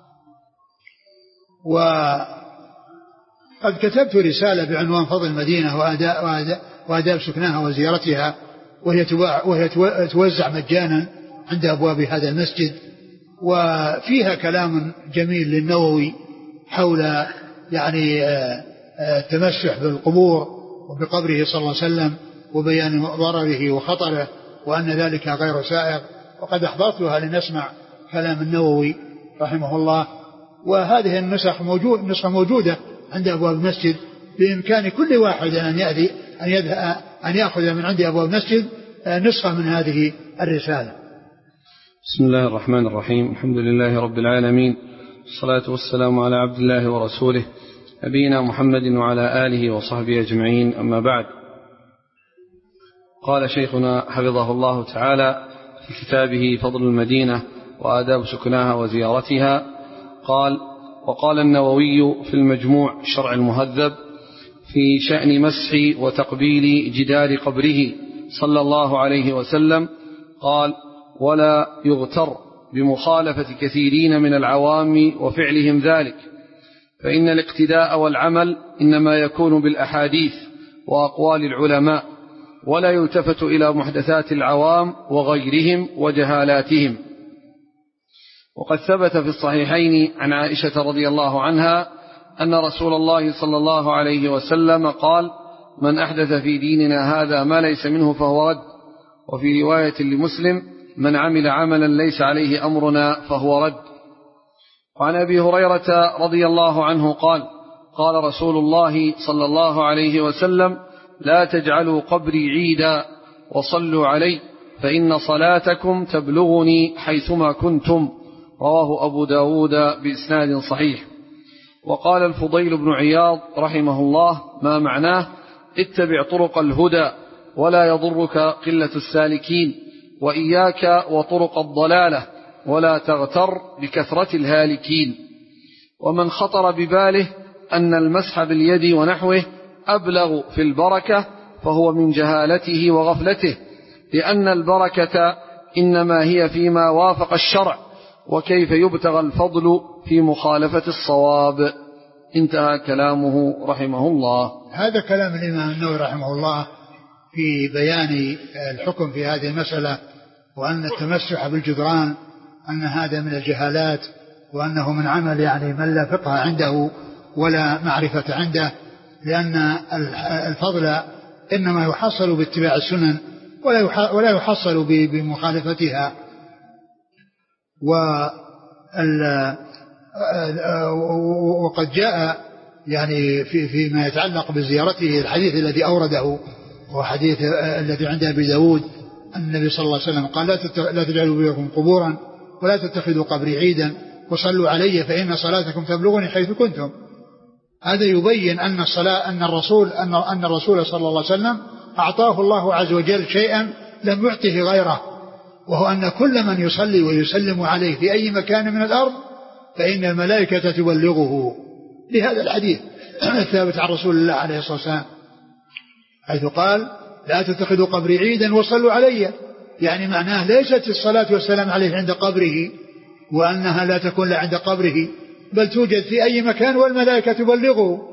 وقد كتبت رسالة بعنوان فضل المدينة وآداب, وآداب, وآداب سكناها وزيارتها، وهي, وهي توزع مجانا عند أبواب هذا المسجد، وفيها كلام جميل للنووي حول يعني التمسح بالقبور وبقبره صلى الله عليه وسلم، وبيان ضرره وخطره، وأن ذلك غير سائغ. وقد أحضرتها لنسمع كلام النووي رحمه الله. وهذه النسخ موجود نسخة موجودة عند أبواب المسجد، بإمكان كل واحد أن يأتي أن يذهب أن يأخذ من عند أبواب المسجد نسخة من هذه الرسالة. بسم الله الرحمن الرحيم. الحمد لله رب العالمين، والصلاة والسلام على عبد الله ورسوله نبينا محمد وعلى آله وصحبه أجمعين، أما بعد. قال شيخنا حفظه الله تعالى في كتابه فضل المدينة وآداب سكناها وزيارتها، قال: وقال النووي في المجموع شرع المهذب في شأن مسح وتقبيل جدار قبره صلى الله عليه وسلم، قال: ولا يغتر بمخالفة كثيرين من العوام وفعلهم ذلك، فإن الاقتداء والعمل إنما يكون بالأحاديث وأقوال العلماء، ولا يلتفت إلى محدثات العوام وغيرهم وجهالاتهم. وقد ثبت في الصحيحين عن عائشة رضي الله عنها أن رسول الله صلى الله عليه وسلم قال: من أحدث في ديننا هذا ما ليس منه فهو رد. وفي رواية لمسلم: من عمل عملا ليس عليه أمرنا فهو رد. وعن أبي هريرة رضي الله عنه قال: قال رسول الله صلى الله عليه وسلم: لا تجعلوا قبري عيدا وصلوا علي، فإن صلاتكم تبلغني حيثما كنتم. رواه أبو داود بإسناد صحيح. وقال الفضيل بن عياض رحمه الله: ما معناه: اتبع طرق الهدى ولا يضرك قلة السالكين، وإياك وطرق الضلالة ولا تغتر بكثرة الهالكين. ومن خطر بباله أن المسح باليد ونحوه أبلغ في البركة فهو من جهالته وغفلته، لأن البركة إنما هي فيما وافق الشرع، وكيف يبتغى الفضل في مخالفة الصواب. انتهى كلامه رحمه الله. هذا كلام الإمام النووي رحمه الله في بيان الحكم في هذه المسألة، وأن التمسح بالجدران أن هذا من الجهالات، وأنه من عمل يعني من لا فقه عنده ولا معرفة عنده، لأن الفضل إنما يحصل باتباع السنن ولا يحصل بمخالفتها. وقد جاء يعني في فيما يتعلق بزيارته الحديث الذي أورده، وحديث الذي عند أبي داود أن النبي صلى الله عليه وسلم قال: لا تجعلوا بيوتكم قبورا ولا تتخذوا قبري عيدا وصلوا علي فإن صلاتكم تبلغني حيث كنتم. هذا يبين أن الصلاة أن الرسول أن أن الرسول صلى الله عليه وسلم أعطاه الله عز وجل شيئا لم يعطه غيره، وهو أن كل من يصلي ويسلم عليه في أي مكان من الأرض فإن الملائكة تبلغه، لهذا الحديث الثابت عن رسول الله عليه الصلاة والسلام، حيث قال: لا تتخذوا قبري عيدا وصلوا علي. يعني معناه ليست الصلاة والسلام عليه عند قبره وأنها لا تكون لا عند قبره بل توجد في أي مكان والملائكة تبلغه.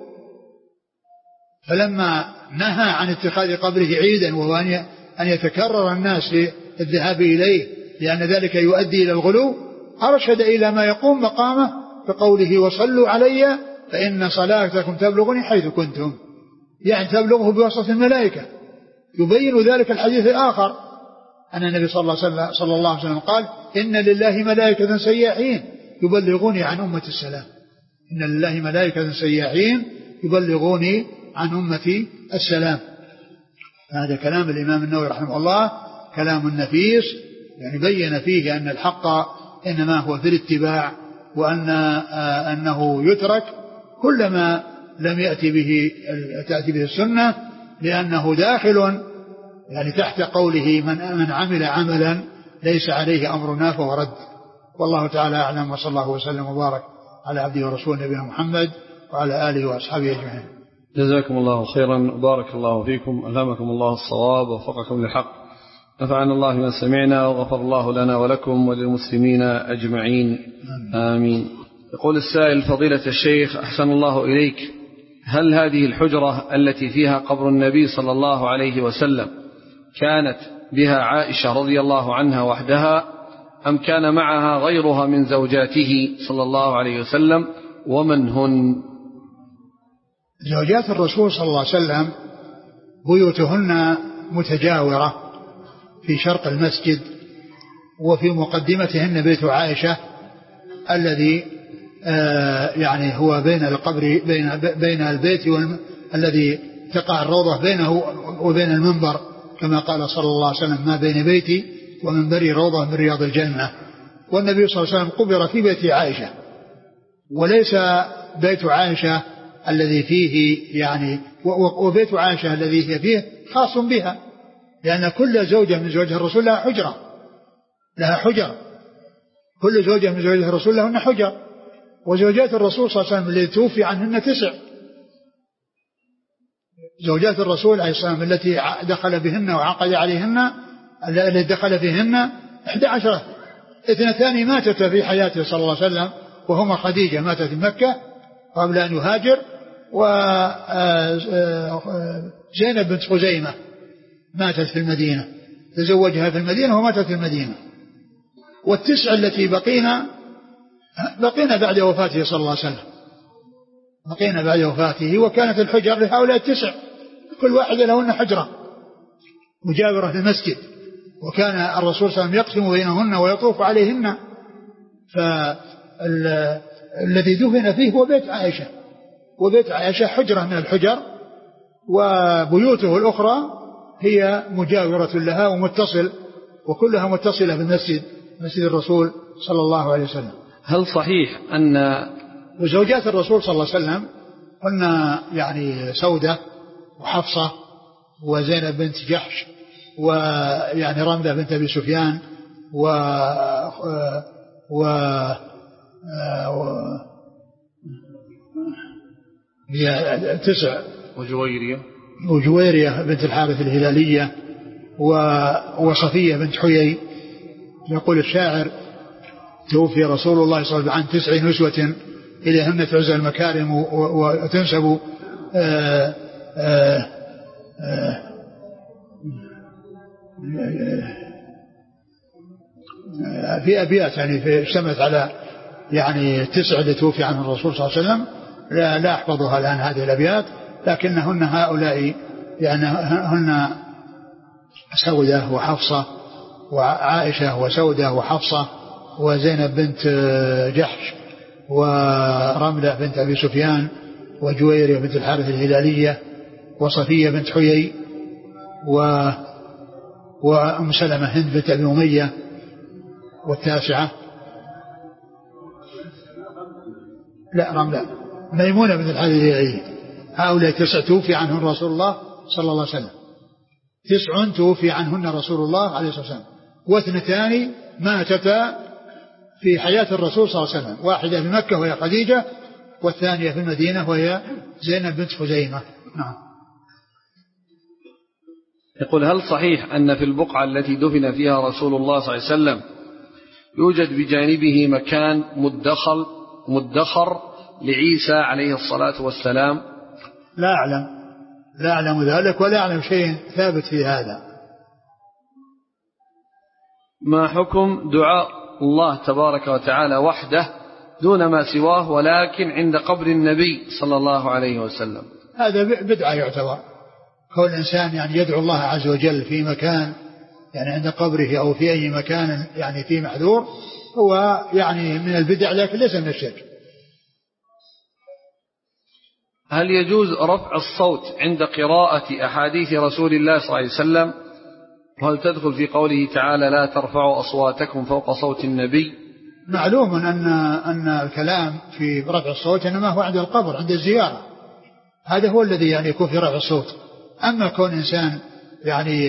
فلما نهى عن اتخاذ قبره عيدا وأن يتكرر الناس للذهاب إليه لأن ذلك يؤدي إلى الغلو أرشد إلى ما يقوم مقامه بقوله وصلوا علي فإن صلاتكم تبلغني حيث كنتم، يعني تبلغه بواسطة الملائكة. يبين ذلك الحديث الآخر أن النبي صلى الله عليه وسلم, صلى الله عليه وسلم قال إن لله ملائكة سياحين يبلغوني عن أمة السلام. إن لله ملائكة سياحين يبلغوني عن أمة السلام. هذا كلام الإمام النووي رحمه الله كلام نفيس، يعني بين فيه أن الحق إنما هو في الاتباع، وأن آه أنه يترك كلما لم يأتي به تأتي به السنة، لأنه داخل يعني تحت قوله من, من عمل عملا ليس عليه أمرنا فهو رد. والله تعالى أعلم، وصلى الله وسلم وبارك على عبده ورسوله نبينا محمد وعلى آله وأصحابه أجمعين. جزاكم الله خيرا وبارك الله فيكم، ألهمكم الله الصواب ووفقكم للحق، نفعنا الله ما سمعنا وغفر الله لنا ولكم وللمسلمين أجمعين آمين. يقول السائل فضيلة الشيخ أحسن الله إليك، هل هذه الحجرة التي فيها قبر النبي صلى الله عليه وسلم كانت بها عائشة رضي الله عنها وحدها أم كان معها غيرها من زوجاته صلى الله عليه وسلم، ومن هن؟ زوجات الرسول صلى الله عليه وسلم بيوتهن متجاورة في شرق المسجد، وفي مقدمتهن بيت عائشة الذي آه يعني هو بين القبر بين بين البيت الذي تقع الروضة بينه وبين المنبر، كما قال صلى الله عليه وسلم ما بين بيتي ومنبري روضة من رياض الجنة. والنبي صلى الله عليه وسلم قبر في بيت عائشة، وليس بيت عائشة الذي فيه يعني وبيت عائشة الذي هي فيه خاص بها، لأن كل زوجة من زوجها الرسول لها حجرة لها حجر كل زوجة من زوجها الرسول لهن حجر. وزوجات الرسول صلى الله عليه وسلم التي توفي عنهن تسع. زوجات الرسول عليه الصلاة والسلام التي دخل بهن وعقد عليهن التي دخل فيهن إحدى عشرة، اثنتان ماتت في حياته صلى الله عليه وسلم، وهما خديجة ماتت في مكة قبل أن يهاجر، وزينب بنت خزيمة ماتت في المدينة، تزوجها في المدينة وماتت في المدينة. والتسع التي بقينا بقينا بعد وفاته صلى الله عليه وسلم بقينا بعد وفاته، وكانت الحجر لهؤلاء التسع كل واحدة لهن حجرة مجاورة للمسجد، وكان الرسول صلى الله عليه وسلم يقسم بينهن ويطوف عليهن. فالذي دفن فيه هو بيت عائشة، وبيت عائشة حجرة من الحجر، وبيوته الأخرى هي مجاورة لها ومتصل، وكلها متصلة بالمسجد مسجد الرسول صلى الله عليه وسلم. هل صحيح أن وزوجات الرسول صلى الله عليه وسلم قلنا يعني سودة وحفصة وزينب بنت جحش ويعني رملة بنت أبي سفيان و و, و... هي تسع، وجويرية وجويرية بنت الحارث الهلالية و... وصفية بنت حيي. يقول الشاعر توفي رسول الله صلى الله عليه وسلم عن تسع نسوة إليهن تعزى المكارم وتنسب آآ آآ آآ في أبيات يعني في اشتملت على يعني التسع اللي توفي عنه الرسول صلى الله عليه وسلم، لا, لا أحفظها الآن هذه الأبيات، لكنهن هؤلاء يعني هن سودة وحفصة وعائشة وسودة وحفصة وزينب بنت جحش ورملة بنت أبي سفيان وجويرية بنت الحارث الهلالية وصفية بنت حيي و وأم سلمة هند بنت أبي أمية. والتاسعة لا رملة ميمونة بنت الحارث الهلالية. هؤلاء تسع توفي عنهن رسول الله صلى الله عليه وسلم، تسع توفي عنهن رسول الله عليه الصلاة والسلام، واثنتان ماتتا في حياة الرسول صلى الله عليه وسلم، واحدة في مكة وهي خديجة، والثانية في المدينة وهي زينب بنت خزيمة. نعم. يقول هل صحيح أن في البقعة التي دفن فيها رسول الله صلى الله عليه وسلم يوجد بجانبه مكان مدخر مدخر لعيسى عليه الصلاة والسلام؟ لا أعلم لا أعلم ذلك ولا أعلم شيء ثابت في هذا. ما حكم دعاء الله تبارك وتعالى وحده دون ما سواه ولكن عند قبر النبي صلى الله عليه وسلم؟ هذا بدعة يعتبر، كون الإنسان يعني يدعو الله عز وجل في مكان يعني عند قبره أو في أي مكان يعني في محذور، هو يعني من البدع لكن ليس من الشرك. هل يجوز رفع الصوت عند قراءة أحاديث رسول الله صلى الله عليه وسلم؟ وهل تدخل في قوله تعالى لا ترفعوا أصواتكم فوق صوت النبي؟ معلوم أن أن الكلام في رفع الصوت إنما هو عند القبر عند الزيارة، هذا هو الذي يعني يكون في رفع الصوت. أما كون إنسان يعني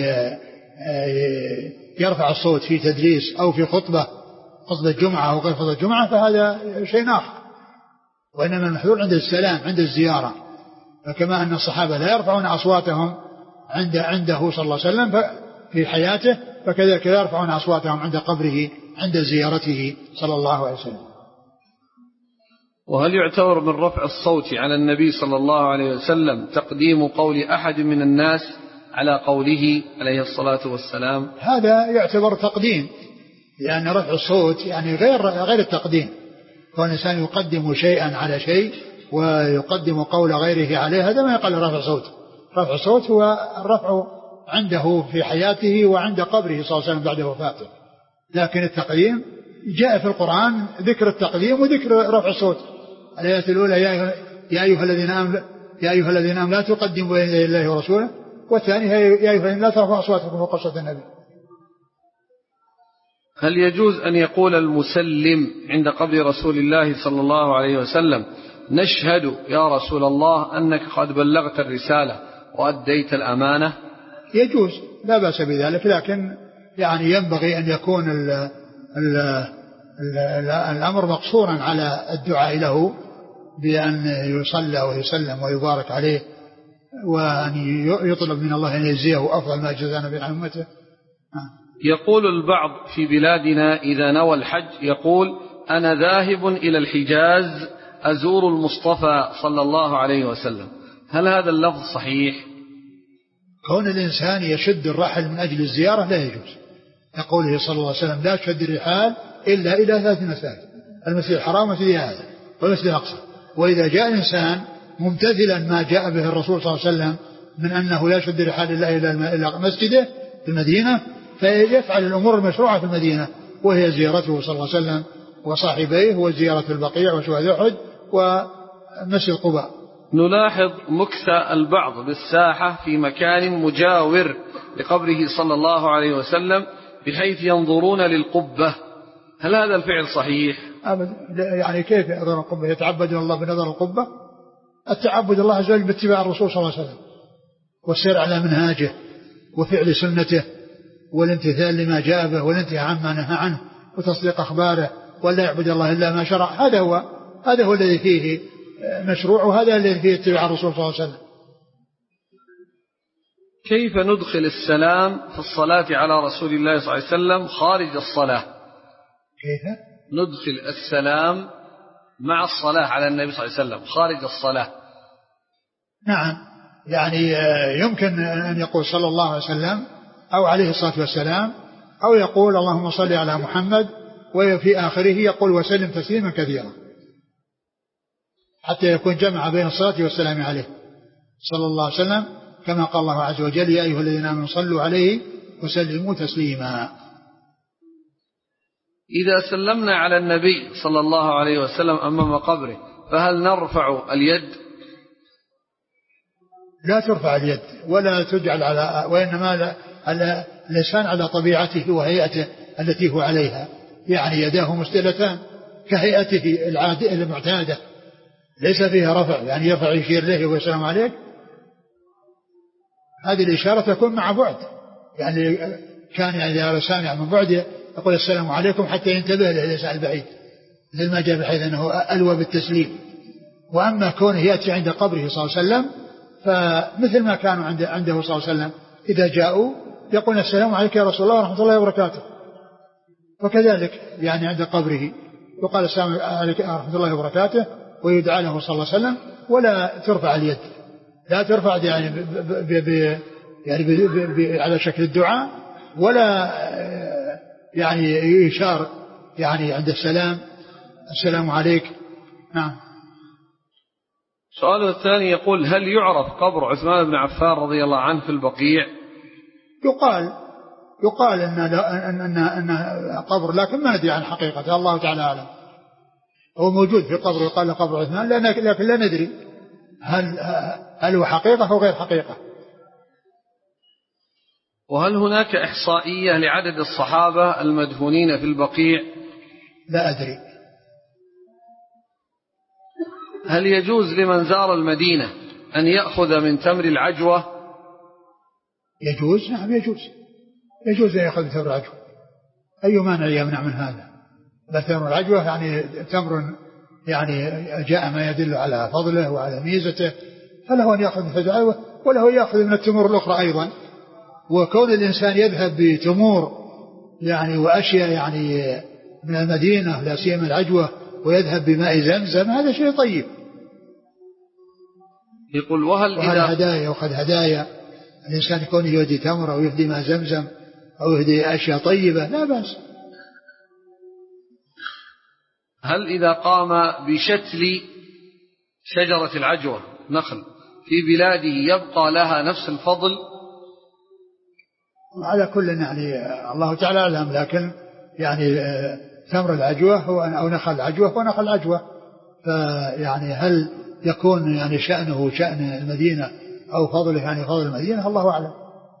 يرفع الصوت في تدريس أو في خطبة خطبة الجمعة أو غير خطبة الجمعة فهذا شيء آخر، وإنما المحذور عند السلام عند الزيارة. فكما أن الصحابة لا يرفعون أصواتهم عند عنده صلى الله عليه وسلم في حياته، فكذلك لا يرفعون أصواتهم عند قبره عند زيارته صلى الله عليه وسلم. وهل يعتبر من رفع الصوت على النبي صلى الله عليه وسلم تقديم قول أحد من الناس على قوله عليه الصلاة والسلام؟ هذا يعتبر تقديم، لأن رفع الصوت يعني غير غير التقديم. كون الإنسان يقدم شيئا على شيء ويقدم قول غيره عليه هذا ما يقال رفع صوت. رفع الصوت هو الرفع عنده في حياته وعند قبره صلى الله عليه وسلم بعد وفاته. لكن التقديم جاء في القرآن ذكر التقديم وذكر رفع الصوت. الآية الأولى يا أيها الذين آمنوا يا أيها الذين آمنوا لا تقدموا بين يدي الله ورسوله، والثانية يا أيها الذين لا ترفعوا أصواتكم فوق صوت النبي. هل يجوز أن يقول المسلم عند قبر رسول الله صلى الله عليه وسلم نشهد يا رسول الله أنك قد بلغت الرسالة وأديت الأمانة؟ يجوز لا بأس بذلك، لكن يعني ينبغي أن يكون ال ال ال الأمر مقصورا على الدعاء له بأن يصلى ويسلم ويبارك عليه، وأن يطلب من الله أن يجزيه أفضل ما جزانا به عن أمته. يقول البعض في بلادنا إذا نوى الحج يقول أنا ذاهب إلى الحجاز أزور المصطفى صلى الله عليه وسلم، هل هذا اللفظ صحيح؟ كون الإنسان يشد الرحل من أجل الزيارة لا يجوز، يقوله صلى الله عليه وسلم لا تشد الرحال إلا إلى ثلاث مساجد، المسجد الحرام والمسجد هذا والمسجد الأقصى. وإذا جاء إنسان ممتثلا ما جاء به الرسول صلى الله عليه وسلم من أنه لا يشد الرحال إلا إلى مسجده في المدينة، فيفعل الأمور المشروعة في المدينة، وهي زيارته صلى الله عليه وسلم وصاحبيه وزيارة البقيع وشهداء أحد ومسجد قباء. نلاحظ مكث البعض بالساحة في مكان مجاور لقبره صلى الله عليه وسلم بحيث ينظرون للقبة، هل هذا الفعل صحيح؟ أبدا، يعني كيف ينظرون القبة؟ يتعبد الله بنظر القبة؟ التعبد الله عز وجل باتباع الرسول صلى الله عليه وسلم والسير على منهاجه وفعل سنته والامتثال لما جاء به والانتهاء عما نهى عنه وتصديق أخباره ولا يعبد الله إلا ما شرع. هذا هو هذا هو الذي فيه مشروع، وهذا الذي فيه اتباع الرسول صلى الله عليه وسلم. كيف ندخل السلام في الصلاة على رسول الله صلى الله عليه وسلم خارج الصلاة؟ كيف ندخل السلام مع الصلاة على النبي صلى الله عليه وسلم خارج الصلاة؟ نعم، يعني يمكن أن يقول صلى الله عليه وسلم أو عليه الصلاة والسلام، أو يقول اللهم صل على محمد، وفي آخره يقول وسلم تسليما كثيرا، حتى يكون جمع بين الصلاة والسلام عليه صلى الله عليه وسلم، كما قال الله عز وجل يا أيها الذين آمنوا صلوا عليه وسلموا تسليما. إذا سلمنا على النبي صلى الله عليه وسلم أمام قبره فهل نرفع اليد؟ لا ترفع اليد ولا تجعل على، وإنما اللسان على طبيعته وهيئته التي هو عليها، يعني يداه مستلتان كهيئته العادية المعتادة، ليس فيها رفع، يعني يرفع يشير له والسلام عليك. هذه الإشارة تكون مع بعد، يعني كان إذا سامع من بعد يقول السلام عليكم حتى ينتبه له ليس البعيد، مثل ما جاء بحيث أنه ألوى بالتسليم. وأما كونه يأتي عند قبره صلى الله عليه وسلم فمثل ما كانوا عند عنده صلى الله عليه وسلم إذا جاءوا يقول السلام عليك يا رسول الله ورحمة الله وبركاته، وكذلك يعني عند قبره يقال السلام عليكم ورحمة الله وبركاته ويدعى له صلى الله عليه وسلم، ولا ترفع اليد، لا ترفع يعني ب ب ب يعني ب ب ب على شكل الدعاء، ولا يعني يشار يعني عند السلام السلام عليك. نعم. السؤال الثاني يقول: هل يعرف قبر عثمان بن عفان رضي الله عنه في البقيع؟ يقال يقال ان ان ان, أن قبر، لكن ما ندري عن حقيقته، الله تعالى اعلم. هو موجود في قبر يقال له قبر عثمان، لكن لا ندري هل هل هو حقيقه او غير حقيقه. وهل هناك إحصائية لعدد الصحابة المدفونين في البقيع؟ لا أدري. هل يجوز لمن زار المدينة أن يأخذ من تمر العجوة؟ يجوز، نعم يجوز، يجوز أن يأخذ من تمر العجوة، أي مانع يمنع من هذا؟ بل تمر العجوة يعني تمر يعني جاء ما يدل على فضله وعلى ميزته، فله أن يأخذ من تمر العجوة، وله أن يأخذ من التمور الأخرى أيضا. وكون الإنسان يذهب بتمور يعني وأشياء يعني من المدينة لا سيما العجوة ويذهب بماء زمزم، هذا شيء طيب. يقول: وهل إذا هدايا وخذ هدايا الإنسان يكون يهدي تمر أو يهدي ماء زمزم أو يهدي أشياء طيبة لا بأس. هل إذا قام بشتل شجرة العجوة نخل في بلاده يبقى لها نفس الفضل؟ على كل يعني الله تعالى أعلم، لكن يعني تمر العجوة هو أو نخل العجوة هو نخل العجوة، فيعني هل يكون يعني شأنه شأن المدينة أو فضله يعني فضل المدينة، الله أعلم.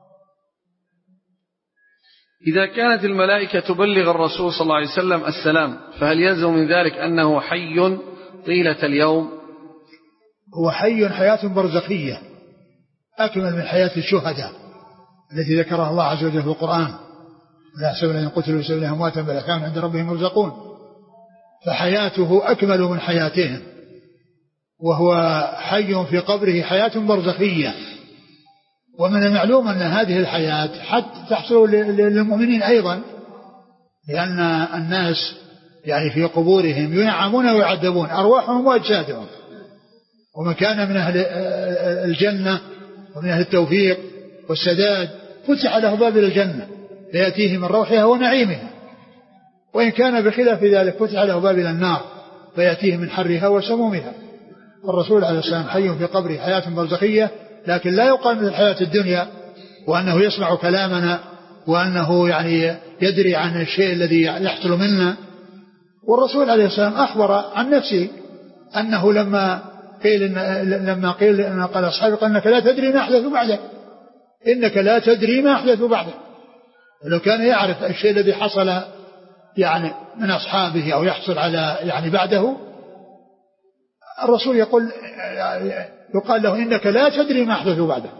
إذا كانت الملائكة تبلغ الرسول صلى الله عليه وسلم السلام، فهل يلزم من ذلك أنه حي طيلة اليوم؟ هو حي حياة برزخية أكمل من حياة الشهداء التي ذكرها الله عز وجل في القرآن: لا يحسبون أن يقتلوا سبيل أمواتا بل أحياء عند ربهم يرزقون. فحياته أكمل من حياتهم، وهو حي في قبره حياة برزخية. ومن المعلوم أن هذه الحياة حتى تحصل للمؤمنين أيضا، لأن الناس يعني في قبورهم ينعمون ويعذبون أرواحهم وأجسادهم، ومن كان من أهل الجنة ومن أهل التوفيق والسداد فتح له باب الجنة فيأتيه من روحها ونعيمها، وإن كان بخلاف ذلك فتح له باب النار فيأتيه من حرها وسمومها. الرسول عليه السلام حي في قبره حياة برزخية، لكن لا يقال مثل الحياة الدنيا وأنه يسمع كلامنا وأنه يعني يدري عن الشيء الذي يحصل منا. والرسول عليه السلام أخبر عن نفسه أنه لما قيل إن لما قيل إن قال أصحابه قال إنك لا تدري ما أحدث بعدك، إنك لا تدري ما أحدث بعدك. ولو كان يعرف الشيء الذي حصل يعني من أصحابه أو يحصل على يعني بعده، الرسول يقول يقال له إنك لا تدري ما أحدث بعده.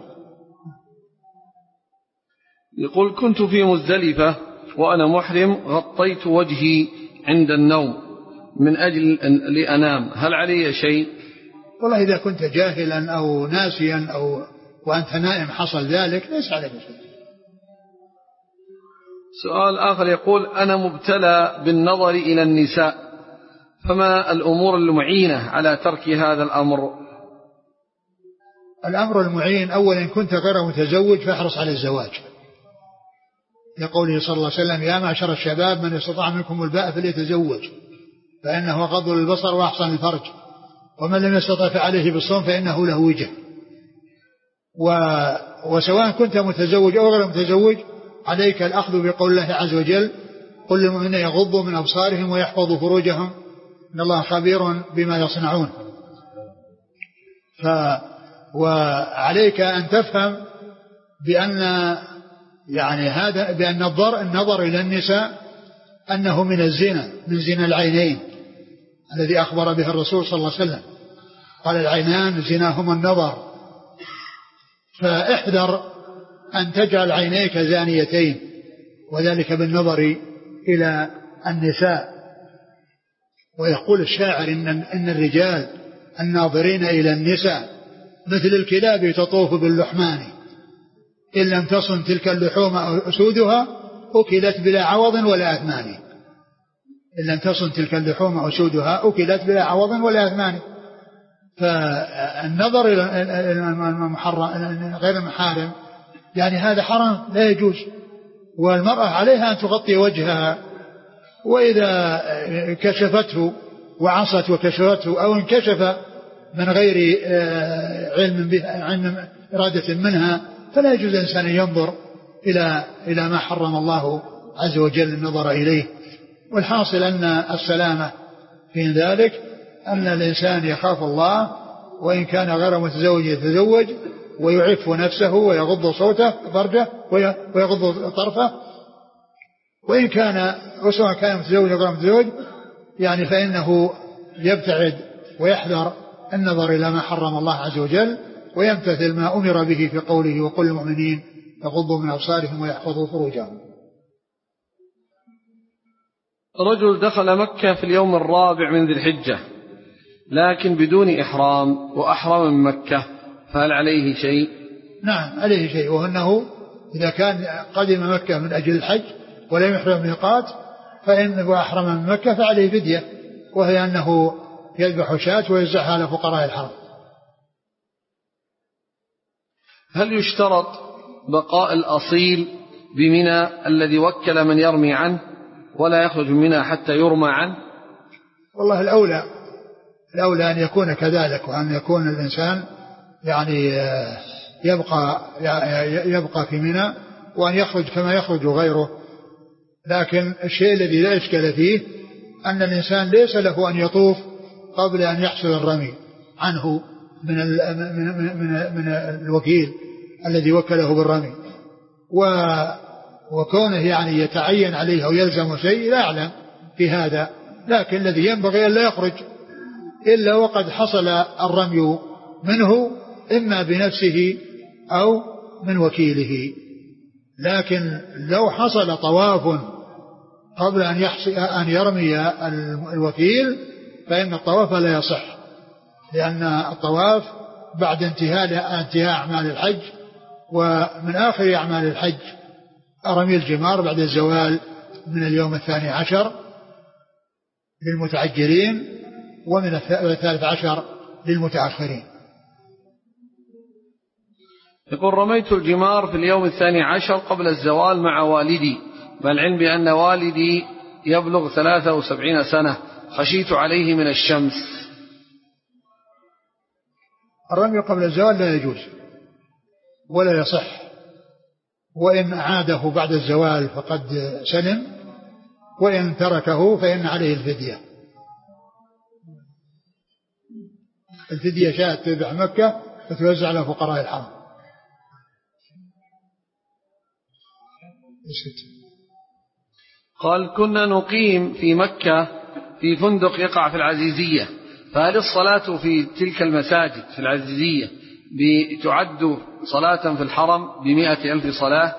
يقول: كنت في مزدلفة وأنا محرم غطيت وجهي عند النوم من أجل لأنام، هل علي شيء؟ والله إذا كنت جاهلا أو ناسيا أو وأنت نائم حصل ذلك ليس عليك شيء. سؤال آخر يقول: أنا مبتلى بالنظر إلى النساء، فما الأمور المعينة على ترك هذا الأمر؟ الأمر المعين: أولا إن كنت غير متزوج فاحرص على الزواج، يقوله صلى الله عليه وسلم: يا معشر الشباب من استطاع منكم الباء فليتزوج فإنه غض للبصر وأحسن الفرج، ومن لم يستطع فعليه بالصوم فإنه له وجه. و... وسواء كنت متزوج أو غير متزوج عليك الأخذ بقول الله عز وجل: قل للمؤمنين يغضوا من أبصارهم ويحفظوا فروجهم إن الله خبير بما يصنعون. ف... وعليك أن تفهم بأن يعني هذا بأن النظر النظر إلى النساء أنه من الزنا، من زنا العينين الذي أخبر به الرسول صلى الله عليه وسلم، قال: العينان زناهما النظر. فاحذر أن تجعل عينيك زانيتين، وذلك بالنظر إلى النساء. ويقول الشاعر إن, إن الرجال الناظرين إلى النساء مثل الكلاب تطوف باللحمان، إن لم تصن تلك اللحوم أسودها أكلت بلا عوض ولا أثمان. إن لم تصن تلك اللحوم أسودها أكلت بلا عوض ولا أثمان. فالنظر إلى المحرم غير المحارم يعني هذا حرام لا يجوز، والمرأة عليها أن تغطي وجهها، وإذا كشفته وعصت وكشفته أو انكشف من غير علم بها علم إرادة منها فلا يجوز الإنسان أن ينظر إلى إلى ما حرم الله عز وجل النظر إليه. والحاصل أن السلامة في ذلك أن الإنسان يخاف الله، وإن كان غير متزوج يتزوج ويعف نفسه ويغض صوته فرجه ويغض طرفه، وإن كان وسواء كان متزوج أو غير متزوج يعني فإنه يبتعد ويحذر النظر إلى ما حرم الله عز وجل، ويمتثل ما أمر به في قوله وقل للمؤمنين يغضوا من أبصارهم ويحفظوا فروجهم. رجل دخل مكة في اليوم الرابع من ذي الحجة لكن بدون إحرام وأحرم من مكة، فهل عليه شيء؟ نعم عليه شيء، وأنه إذا كان قدم مكة من أجل الحج ولم يحرم ميقات فإنه أحرم من مكة فعليه فدية، وهي أنه يذبح شاة ويوزعها على فقراء الحرم. هل يشترط بقاء الأصيل بمنى الذي وكل من يرمي عنه ولا يخرج منها حتى يرمى عنه؟ والله الأولى الأولى أن يكون كذلك، وأن يكون الإنسان يعني يبقى يبقى في منى وأن يخرج كما يخرج غيره. لكن الشيء الذي لا إشكال فيه أن الإنسان ليس له أن يطوف قبل أن يحصل الرمي عنه من من من, من الوكيل الذي وكله بالرمي، وكونه يعني يتعين عليه أو يلزم شيء لا أعلم في هذا، لكن الذي ينبغي أن لا يخرج إلا وقد حصل الرمي منه إما بنفسه أو من وكيله. لكن لو حصل طواف قبل أن أن يرمي الوكيل فإن الطواف لا يصح، لأن الطواف بعد انتهاء انتهاء أعمال الحج، ومن آخر أعمال الحج رمي الجمار بعد الزوال من اليوم الثاني عشر للمتعجلين ومن الثالث عشر للمتأخرين. يقول رميت الجمار في اليوم الثاني عشر قبل الزوال مع والدي، مع العلم بأن والدي يبلغ ثلاثة وسبعين سنة، خشيت عليه من الشمس. الرمي قبل الزوال لا يجوز ولا يصح، وإن عاده بعد الزوال فقد سلم، وإن تركه فإن عليه الفدية. الفدية شاة تذبح مكة فتوزع على فقراء الحرم. قال كنا نقيم في مكة في فندق يقع في العزيزية، فهل الصلاة في تلك المساجد في العزيزية بتعد صلاة في الحرم بمئة ألف صلاة؟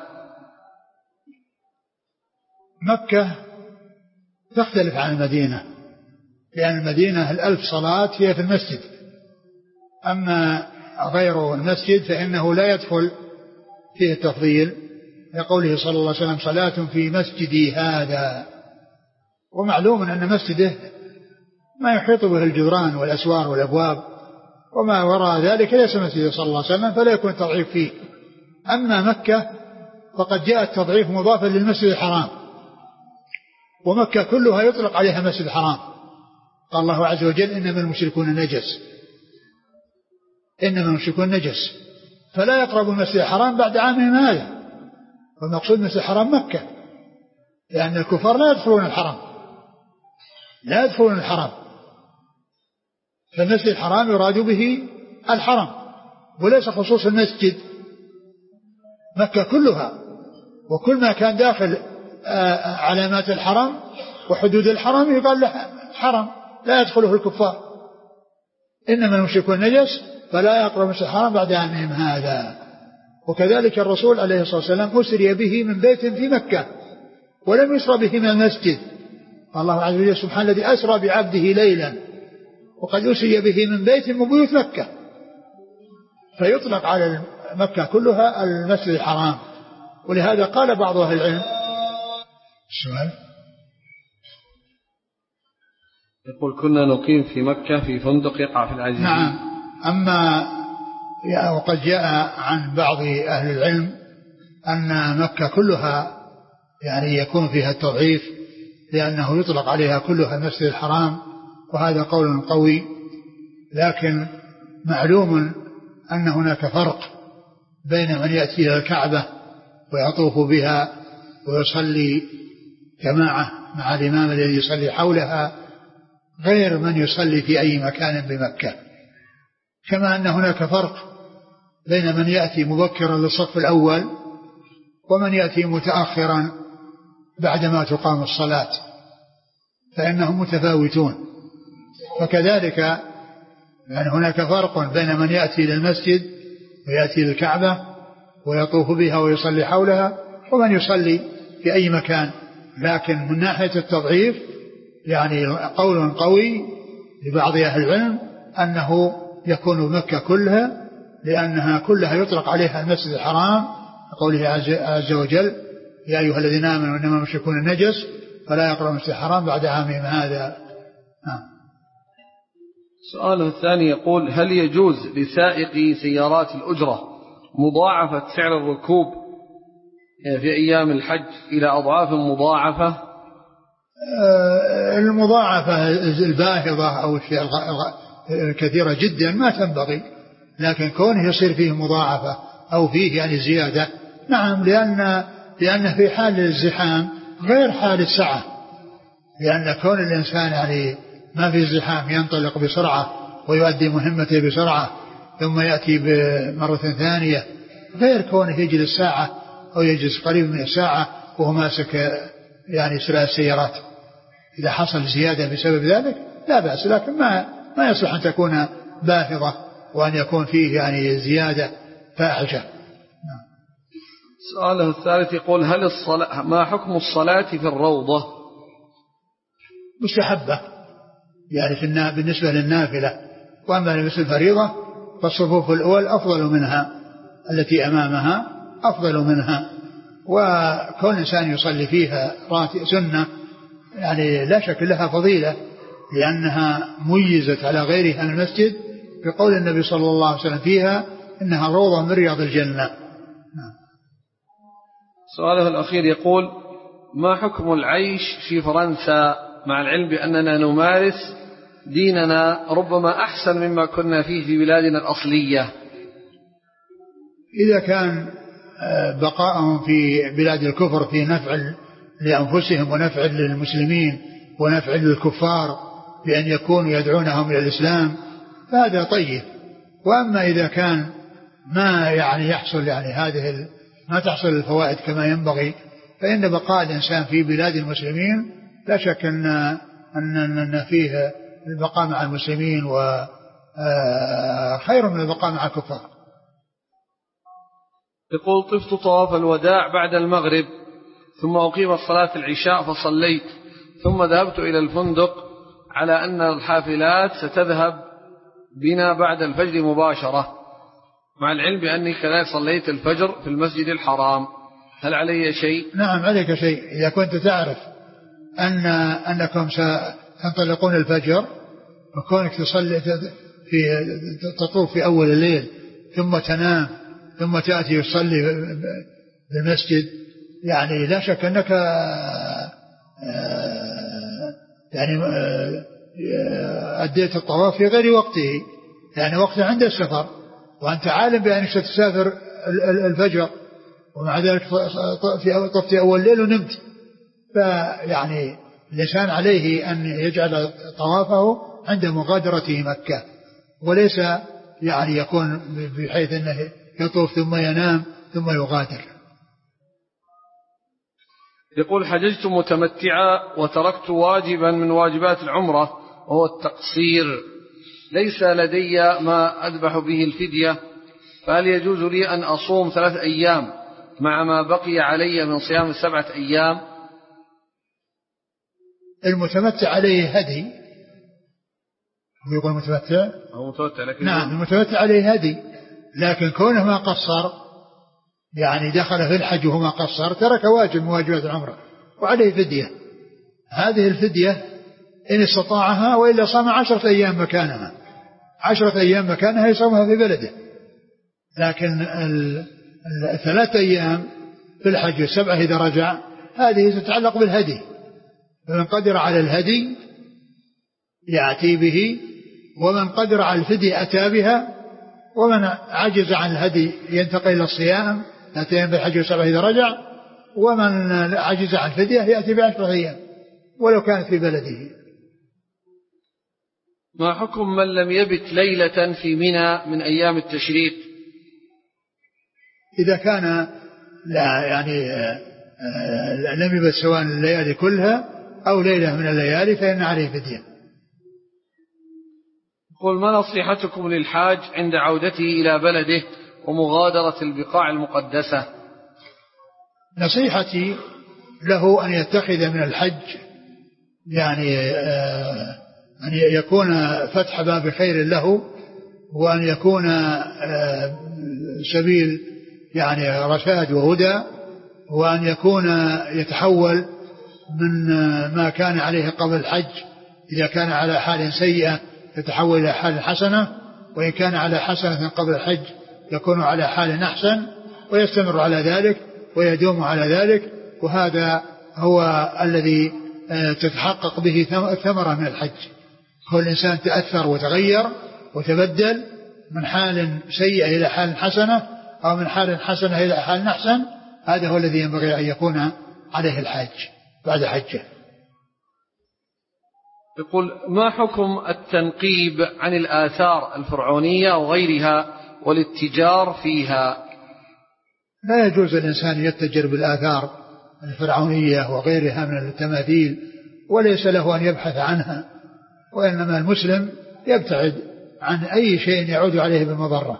مكة تختلف عن المدينة، لأن المدينة الألف صلاة هي في المسجد، أما غير المسجد فإنه لا يدخل فيه التفضيل، لقوله صلى الله عليه وسلم صلاة في مسجدي هذا. ومعلوم أن مسجده ما يحيط به الجدران والأسوار والأبواب، وما وراء ذلك ليس مسجد صلى الله عليه وسلم، فلا يكون تضعيف فيه. أما مكة فقد جاء التضعيف مضافا للمسجد الحرام، ومكة كلها يطلق عليها مسجد الحرام. قال الله عز وجل إنما المشركون نجس، إنما المشركون نجس، فلا يقرب المسجد الحرام بعد عامهم هذا. والمقصود مسجد الحرام مكة، لأن الكفار لا يدخلون الحرام لا يدخلون الحرام فالمسجد الحرام يراد به الحرم وليس خصوص المسجد. مكة كلها وكل ما كان داخل علامات الحرم وحدود الحرم يقال له حرم لا يدخله الكفار. إنما المشركون نجس فلا يقرب المسجد الحرام بعد عامهم هذا. وكذلك الرسول عليه الصلاة والسلام أسري به من بيت في مكة ولم يسرى به من المسجد. الله عز وجل سبحانه الذي أسرى بعبده ليلا، وقد أسري به من بيت من بيوت مكة، فيطلق على مكة كلها المسجد الحرام. ولهذا قال بعض أهل العلم السؤال يقول كنا نقيم في مكة في فندق يقع في العزيزية. نعم. أما وقد جاء عن بعض أهل العلم أن مكة كلها يعني يكون فيها التضعيف، لأنه يطلق عليها كلها المسجد الحرام، وهذا قول قوي. لكن معلوم أن هناك فرق بين من يأتي إلى الكعبة ويطوف بها ويصلي جماعة مع الإمام الذي يصلي حولها، غير من يصلي في أي مكان بمكة. كما أن هناك فرق بين من يأتي مبكرا للصف الأول ومن يأتي متأخرا بعدما تقام الصلاة، فإنهم متفاوتون. فكذلك يعني هناك فرق بين من يأتي للمسجد ويأتي للكعبة ويطوف بها ويصلي حولها ومن يصلي في أي مكان. لكن من ناحية التضعيف يعني قول قوي لبعض أهل العلم أنه يكون مكة كلها، لأنها كلها يطلق عليها المسجد الحرام، قوله عز وجل: يا أيها الذين آمنوا إنما المشركون النجس فلا يقربوا المسجد الحرام بعد عامهم هذا. سؤاله الثاني يقول: هل يجوز لسائقي سيارات الأجرة مضاعفة سعر الركوب في أيام الحج إلى أضعاف مضاعفة؟ المضاعفة الباهظة أو الشيء كثيرة جدا ما تنبغي، لكن كونه يصير فيه مضاعفة أو فيه يعني زيادة نعم، لأن لأن في حال الزحام غير حال السعة، لأن كون الإنسان يعني ما في زحام ينطلق بسرعة ويؤدي مهمته بسرعة ثم يأتي بمرة ثانية، غير كونه يجلس ساعة أو يجلس قريب من الساعة وهو ماسك يعني سلاح السيارات. إذا حصل زيادة بسبب ذلك لا بأس، لكن ما ما يصلح أن تكون باهظة وأن يكون فيه يعني زيادة فاحشة. سؤاله الثالث يقول: هل الصلاة ما حكم الصلاة في الروضة؟ مستحبة يعني في النا... بالنسبة للنافلة، وأما بالنسبة للفريضة فالصفوف الأول أفضل منها، التي أمامها أفضل منها، وكون إنسان يصلي فيها راتب سنة يعني لا شك لها فضيلة، لأنها ميزت على غيرها من المسجد بقول النبي صلى الله عليه وسلم فيها: إنها روضة من رياض الجنة. سؤاله الأخير يقول: ما حكم العيش في فرنسا مع العلم بأننا نمارس ديننا ربما أحسن مما كنا فيه في بلادنا الأصلية؟ إذا كان بقاءهم في بلاد الكفر في نفع لأنفسهم ونفع للمسلمين ونفع للكفار بأن يكونوا يدعونهم إلى الإسلام فهذا طيب. وأما إذا كان ما يعني يحصل يعني هذه ما تحصل الفوائد كما ينبغي، فإن بقاء الإنسان في بلاد المسلمين لا شك أن أن أن فيه البقاء مع المسلمين وخير من البقاء مع الكفار. يقول: طفت طواف الوداع بعد المغرب ثم أقيمت صلاة العشاء فصليت، ثم ذهبت إلى الفندق على أن الحافلات ستذهب بنا بعد الفجر مباشرة، مع العلم بأني كذلك صليت الفجر في المسجد الحرام، هل علي شيء؟ نعم عليك شيء. إذا كنت تعرف أن أنكم ستنطلقون الفجر وكونك تصلي في تطوف في أول الليل ثم تنام ثم تأتي تصلي بالمسجد، يعني لا شك أنك يعني أديت الطواف في غير وقته، يعني وقته عند السفر، وأنت عالم بأنك ستسافر الفجر ومع ذلك طفت أول ليل ونمت. فيعني الإنسان عليه أن يجعل طوافه عند مغادرته مكة، وليس يعني يكون بحيث أنه يطوف ثم ينام ثم يغادر. يقول: حججت متمتعا وتركت واجبا من واجبات العمرة وهو التقصير، ليس لدي ما أذبح به الفدية، فهل يجوز لي أن أصوم ثلاث أيام مع ما بقي علي من صيام السبعة أيام؟ المتمتع عليه هدي، يقول المتمتع هو متمتع لكن نعم المتمتع عليه هدي، لكن كونه ما قصر يعني دخل في الحج وهو ما قصر ترك واجب من واجبات العمرة وعليه فدية. هذه الفدية إن استطاعها، وإلا صام عشرة أيام مكانها، عشرة أيام مكانها يصومها في بلده. لكن الثلاث أيام في الحج والسبعة إذا رجع هذه تتعلق بالهدي، فمن قدر على الهدي يأتي به، ومن قدر على الفدية أتى بها، ومن عجز عن الهدي ينتقل إلى الصيام ثلاثة أيام في الحج والسبعة إذا رجع، ومن عجز عن الفدية يأتي بعشرة أيام ولو كانت في بلده. ما حكم من لم يبت ليلة في منى من أيام التشريق؟ إذا كان لا يعني لم يبت سواء الليالي كلها أو ليلة من الليالي فإن عليه فدية. قل ما نصيحتكم للحاج عند عودته إلى بلده ومغادرة البقاع المقدسة؟ نصيحتي له أن يتخذ من الحج يعني أن يكون فتح باب خير له، وأن يكون سبيل يعني رشاد وهدى، وأن يكون يتحول من ما كان عليه قبل الحج إذا كان على حال سيئة يتحول إلى حال حسنة، وإن كان على حسنة قبل الحج يكون على حال أحسن، ويستمر على ذلك ويدوم على ذلك. وهذا هو الذي تتحقق به الثمرة من الحج. كل إنسان تأثر وتغير وتبدل من حال سيئة إلى حال حسنة، أو من حال حسنة إلى حال أحسن، هذا هو الذي ينبغي أن يكون عليه الحاج بعد حجه. يقول ما حكم التنقيب عن الآثار الفرعونية وغيرها والاتجار فيها؟ لا يجوز الإنسان يتجر بالآثار الفرعونية وغيرها من التماثيل، وليس له أن يبحث عنها، وإنما المسلم يبتعد عن أي شيء يعود عليه بالمضرة.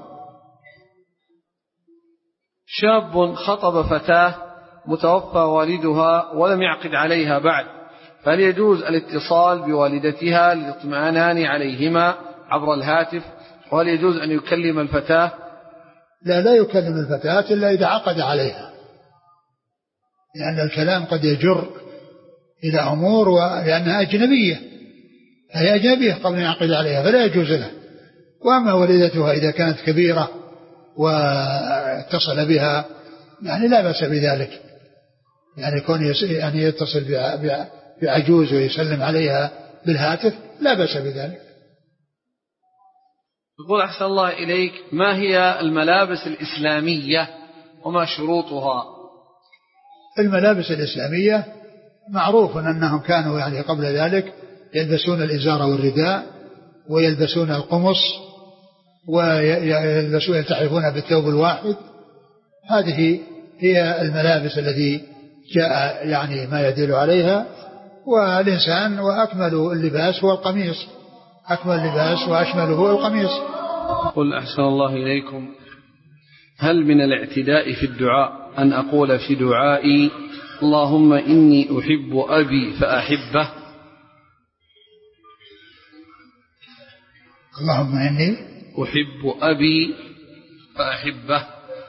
شاب خطب فتاة متوفى والدها ولم يعقد عليها بعد، فهل يجوز الاتصال بوالدتها للاطمئنان عليهما عبر الهاتف؟ وهل يجوز أن يكلم الفتاة؟ لا لا يكلم الفتاة إلا إذا عقد عليها، لأن الكلام قد يجر إلى أمور لأنها أجنبية، هي أجنبية قبل أن يعقد عليها فلا يجوز له. وأما والدتها إذا كانت كبيرة واتصل بها يعني لا بأس بذلك، يعني يكون يعني يتصل بعجوز ويسلم عليها بالهاتف لا بأس بذلك. يقول أحسن الله إليك، ما هي الملابس الإسلامية وما شروطها؟ الملابس الإسلامية معروف أنهم كانوا يعني قبل ذلك يلبسون الإزار والرداء، ويلبسون القمص، ويلبسون يلتحفون بالثوب الواحد. هذه هي الملابس التي جاء يعني ما يدل عليها. والإنسان وأكمل اللباس هو القميص، أكمل اللباس وأشمله هو القميص. قل أحسن الله إليكم، هل من الاعتداء في الدعاء أن أقول في دعائي اللهم إني أحب أبي فأحبه؟ اللهم إني أحب أبي فأحبه.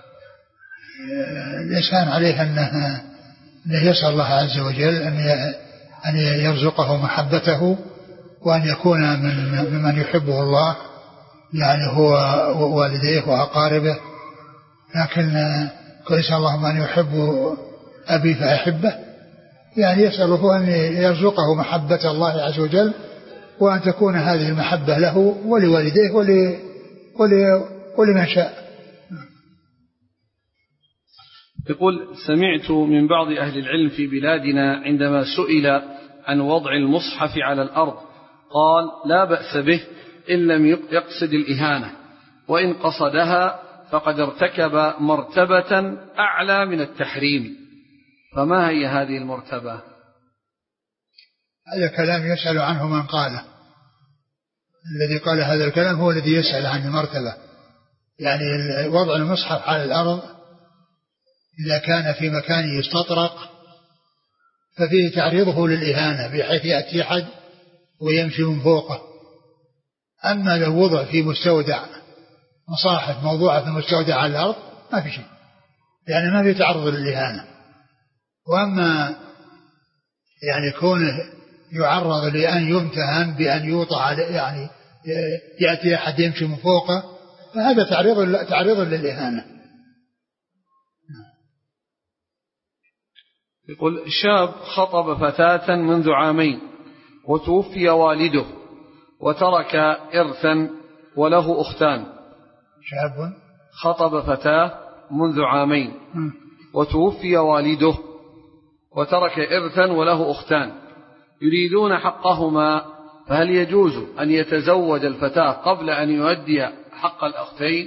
الإنسان عليه أنه يسأل الله عز وجل أن يرزقه محبته، وأن يكون من ممن يحبه الله، يعني هو والديه وأقاربه. لكن قل يسأل اللهم أن يحب أبي فأحبه، يعني يسأله أن يرزقه محبة الله عز وجل، وأن تكون هذه المحبة له ولوالديه ولمن شاء. يقول سمعت من بعض أهل العلم في بلادنا عندما سئل عن وضع المصحف على الأرض قال لا بأس به إن لم يقصد الإهانة، وإن قصدها فقد ارتكب مرتبة أعلى من التحريم. فما هي هذه المرتبة؟ هذا كلام يسأل عنه من قاله. الذي قال هذا الكلام هو الذي يسأل عن المرتبة. يعني وضع المصحف على الأرض إذا كان في مكان يستطرق ففيه تعريضه للإهانة بحيث يأتي أحد ويمشي من فوقه. أما لو وضع في مستودع، مصاحف موضوعة في مستودع على الأرض ما في شيء، يعني ما في تعرض للإهانة. وأما يعني كونه يعرض لأن يمتهن بأن يوطى على يعني يأتي أحد يمشي من فوقه، فهذا تعريض تعريض للإهانة. يقول شاب خطب فتاة منذ عامين وتوفي والده وترك إرثا وله أختان. شاب خطب فتاة منذ عامين وتوفي والده وترك إرثا وله أختان يريدون حقهما، فهل يجوز أن يتزوج الفتاة قبل أن يؤدي حق الأختين؟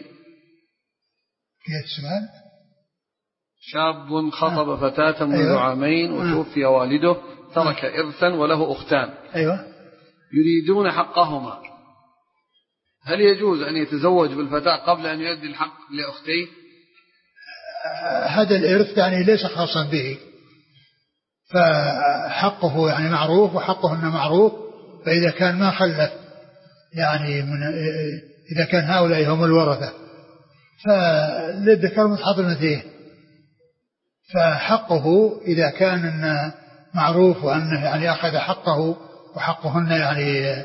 شاب خطب آه. فتاة منذ أيوة. عامين وتوفي آه. والده ترك آه. إرثا وله أختان أيوة. يريدون حقهما، هل يجوز أن يتزوج بالفتاة قبل أن يؤدي الحق لأختيه؟ آه هذا الإرث يعني ليس خاصا به، فحقه يعني معروف وحقهن معروف، فإذا كان ما خلف يعني من إذا كان هؤلاء هم الورثة فللذكر مثل حظ الأنثيين، فحقه إذا كان معروف وأنه يعني أخذ حقه وحقهن يعني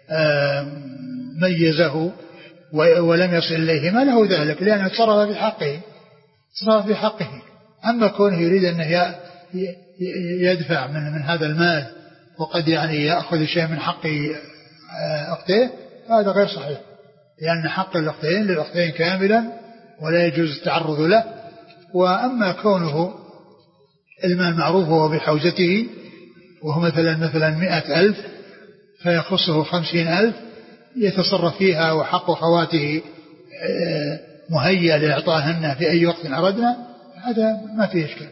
ميزه ولم يصل إليه ما له ذلك، لأنه تصرف في حقه تصرف في حقه. أما كونه يريد أنه يدفع من من هذا المال وقد يعني يأخذ شيء من حق أختيه هذا غير صحيح، لأن حق الأختين للأختين كاملا ولا يجوز التعرض له. وأما كونه المال معروف وهو بحوزته وهو مثلا مثلا مئة ألف فيخصه خمسين ألف يتصرف فيها وحق خواته مهيأ لإعطائهن في أي وقت أردنا، هذا ما فيه إشكال.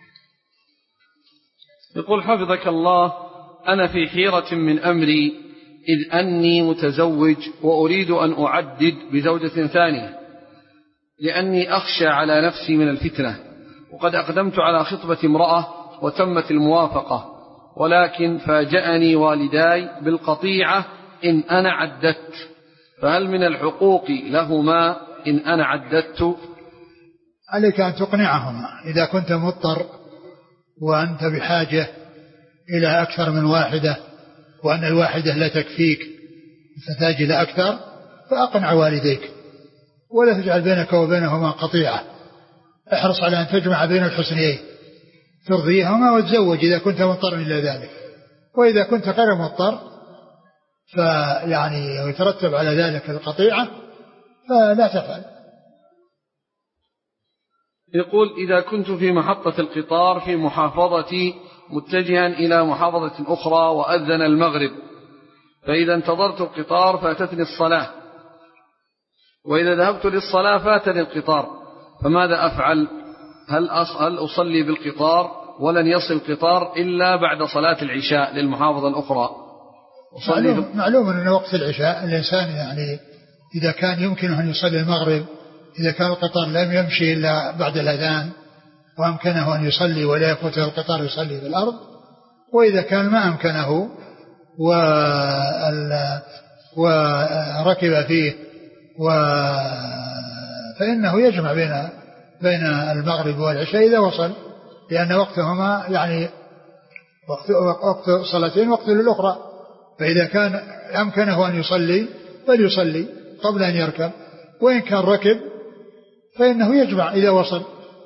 يقول حفظك الله أنا في حيرة من أمري إذ أني متزوج وأريد أن أعدد بزوجة ثانية لأني أخشى على نفسي من الفتنة، وقد أقدمت على خطبة امرأة وتمت الموافقة، ولكن فاجأني والداي بالقطيعة إن أنا عددت، فهل من الحقوق لهما إن أنا عددت؟ عليك أن تقنعهما إذا كنت مضطر وأنت بحاجة إلى أكثر من واحدة وأن الواحدة لا تكفيك فتحتاج إلى أكثر، فأقنع والديك ولا تجعل بينك وبينهما قطيعة، احرص على أن تجمع بين الحسنيين ترضيهما وتزوج إذا كنت مضطر إلى ذلك. وإذا كنت غير مضطر فيعني يترتب على ذلك القطيعة فلا تفعل. يقول إذا كنت في محطة القطار في محافظتي متجها إلى محافظة أخرى وأذن المغرب، فإذا انتظرت القطار فاتتني الصلاة، وإذا ذهبت للصلاة فاتني القطار، فماذا أفعل؟ هل هل أصلي بالقطار ولن يصل القطار إلا بعد صلاة العشاء للمحافظة الأخرى؟ معلوم, معلوم أن وقت العشاء الإنسان يعني إذا كان يمكنه أن يصلي المغرب، إذا كان القطار لم يمشي إلا بعد الأذان وأمكنه أن يصلي ولا يفوته القطار يصلي في الأرض، وإذا كان ما أمكنه وركب فيه فإنه يجمع بين بين المغرب والعشاء إذا وصل، لأن وقتهما يعني وقت, وقت صلاتين وقت للأخرى، فإذا كان أمكنه أن يصلي فليصلي قبل أن يركب، وإن كان ركب فإنه يجمع إذا وصل.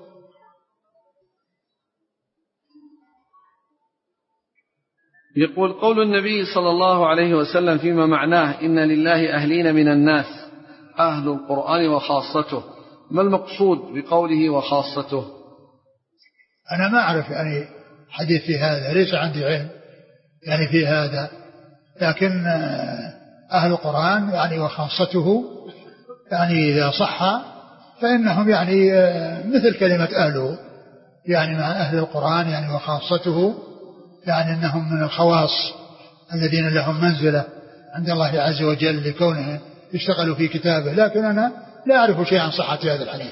يقول قول النبي صلى الله عليه وسلم فيما معناه إن لله أهلين من الناس أهل القرآن وخاصته، ما المقصود بقوله وخاصته؟ أنا ما أعرف يعني حديث في هذا، ليس عندي علم يعني في هذا، لكن أهل القرآن يعني وخاصته يعني إذا صح فإنهم يعني مثل كلمة أهله، يعني مع أهل القرآن يعني وخاصته يعني أنهم من الخواص الذين لهم منزلة عند الله عز وجل لكونهم يشتغلوا في كتابه، لكن أنا لا أعرف شيئا عن صحة هذا الحديث.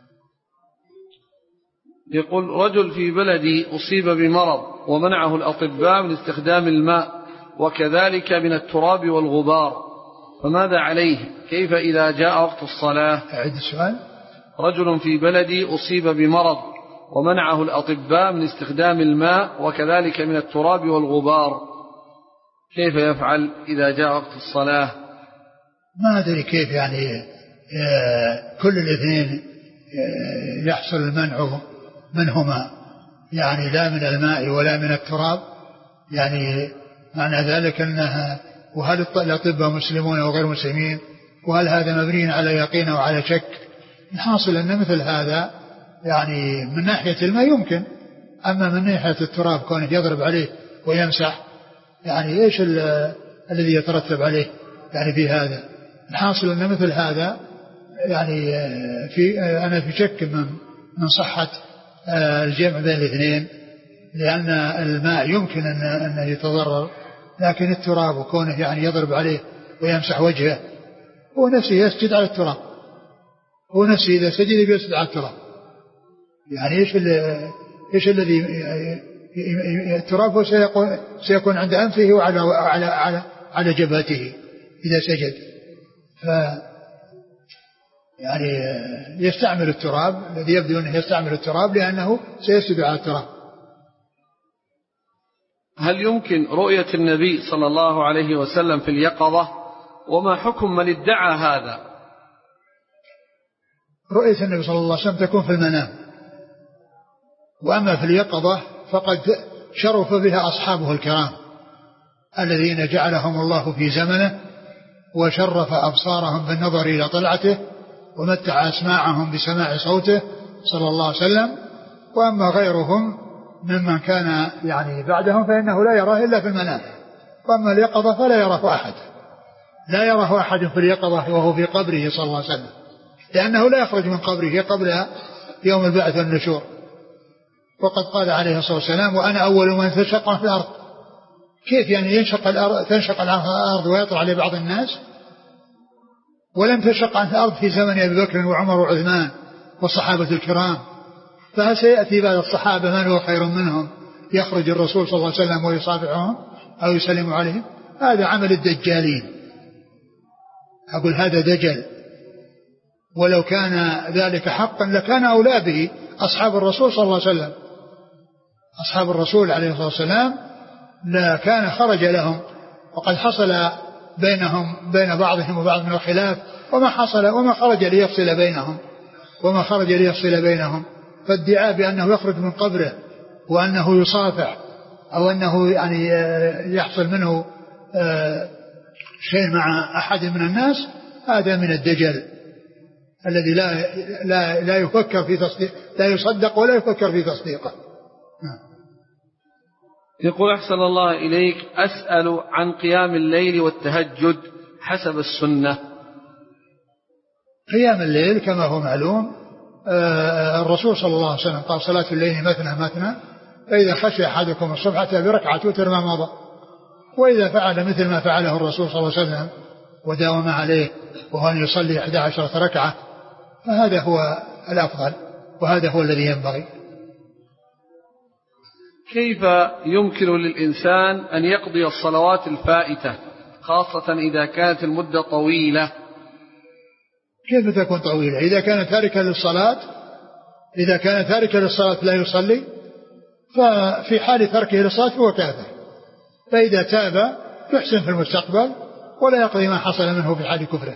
يقول رجل في بلدي أصيب بمرض ومنعه الأطباء من استخدام الماء وكذلك من التراب والغبار، فماذا عليه؟ كيف إذا جاء وقت الصلاة؟ أعيد السؤال. رجل في بلدي أصيب بمرض ومنعه الأطباء من استخدام الماء وكذلك من التراب والغبار، كيف يفعل إذا جاء وقت الصلاة؟ ما أدري كيف يعني كل الاثنين يحصل المنع منهما، يعني لا من الماء ولا من التراب، يعني معنى ذلك أنها، وهل الأطباء مسلمون أو غير مسلمين، وهل هذا مبني على يقين أو على شك؟ الحاصل أن مثل هذا يعني من ناحية الماء يمكن، أما من ناحية التراب كونه يضرب عليه ويمسح، يعني إيش الذي يترتب عليه يعني في هذا؟ الحاصل أن مثل هذا يعني في أنا في شك من من صحة الجمع بين الاثنين، لأن الماء يمكن أن أن يتضرر، لكن التراب وكونه يعني يضرب عليه ويمسح وجهه، هو نفسه يسجد على التراب، هو نفسه إذا سجد يسجد على التراب، يعني إيش إيش الذي التراب سيكون سيكون عند أنفه وعلى على على على جبهته إذا سجد، ف يعني يستعمل التراب، الذي يبدو أنه يستعمل التراب لأنه سيسجد على التراب. هل يمكن رؤية النبي صلى الله عليه وسلم في اليقظة؟ وما حكم من ادعى هذا؟ رؤية النبي صلى الله عليه وسلم تكون في المنام، وأما في اليقظة فقد شرف بها أصحابه الكرام الذين جعلهم الله في زمنه وشرف أبصارهم بالنظر إلى طلعته ومتع أسماعهم بسماع صوته صلى الله عليه وسلم. وأما غيرهم ممن كان يعني بعدهم فإنه لا يراه إلا في المنام، وأما اليقظة فلا يراه أحد، لا يراه أحد في اليقظة وهو في قبره صلى الله عليه وسلم، لأنه لا يخرج من قبره قبل يوم البعث والنشور. وقد قال عليه الصلاة والسلام: وأنا أول من تنشق في الأرض. كيف يعني ينشق الأرض تنشق الأرض ويطلع عليه بعض الناس؟ ولم تنشق عن الأرض في زمن أبي بكر وعمر وعثمان والصحابة الكرام، فهل سيأتي بعد الصحابة من هو خير منهم يخرج الرسول صلى الله عليه وسلم ويصافحهم أو يسلم عليهم؟ هذا عمل الدجالين، أقول هذا دجل، ولو كان ذلك حقا لكان أولى به أصحاب الرسول صلى الله عليه وسلم. أصحاب الرسول عليه الصلاة والسلام لا كان خرج لهم، وقد حصل بينهم بين بعضهم وبعض من الخلاف، وما حصل وما خرج ليفصل بينهم وما خرج ليفصل بينهم فادعاء بأنه يخرج من قبره وأنه يصافح أو أنه يعني يحصل منه شيء مع أحد من الناس، هذا من الدجل الذي لا لا لا يفكر في تصديق، لا يصدق ولا يفكر في تصديقه. يقول: أحسن الله إليك، أسأل عن قيام الليل والتهجد حسب السنة. قيام الليل كما هو معلوم، الرسول صلى الله عليه وسلم قال: صلاة الليل مثنى مثنى، فإذا خشي أحدكم الصبح أتى بركعة وتر ما مضى. وإذا فعل مثل ما فعله الرسول صلى الله عليه وسلم وداوم عليه وهو أن يصلي إحدى عشرة ركعة، فهذا هو الأفضل وهذا هو الذي ينبغي. كيف يمكن للإنسان أن يقضي الصلوات الفائتة خاصة إذا كانت المدة طويلة؟ كيف تكون طويلة؟ إذا كان تاركا للصلاة إذا كان تاركا للصلاة لا يصلي، ففي حال تركه للصلاة هو كافر، فإذا تاب يحسن في المستقبل ولا يقضي ما حصل منه في حال كفره.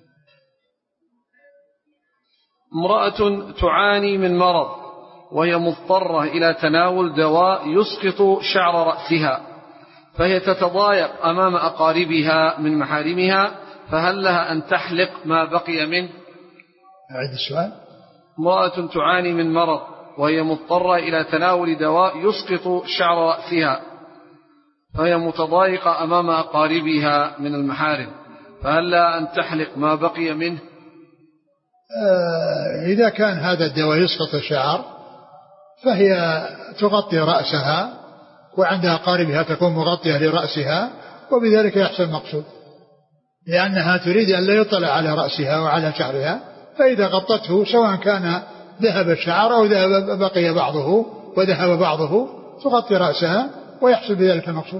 امرأة تعاني من مرض وهي مضطرة إلى تناول دواء يسقط شعر رأسها، فهي تتضايق أمام أقاربها من محارمها، فهل لها أن تحلق ما بقي منه؟ أعد السؤال. امرأة تعاني من مرض وهي مضطرة إلى تناول دواء يسقط شعر رأسها، فهي متضايقة أمام أقاربها من المحارم، فهل لها أن تحلق ما بقي منه؟ آه إذا كان هذا الدواء يسقط الشعر فهي تغطي رأسها، وعند أقاربها تكون مغطية لرأسها، وبذلك يحصل المقصود، لأنها تريد أن لا يطلع على رأسها وعلى شعرها، فإذا غطته سواء كان ذهب الشعر أو ذهب بقي بعضه وذهب بعضه تغطي رأسها ويحصل بذلك المقصود.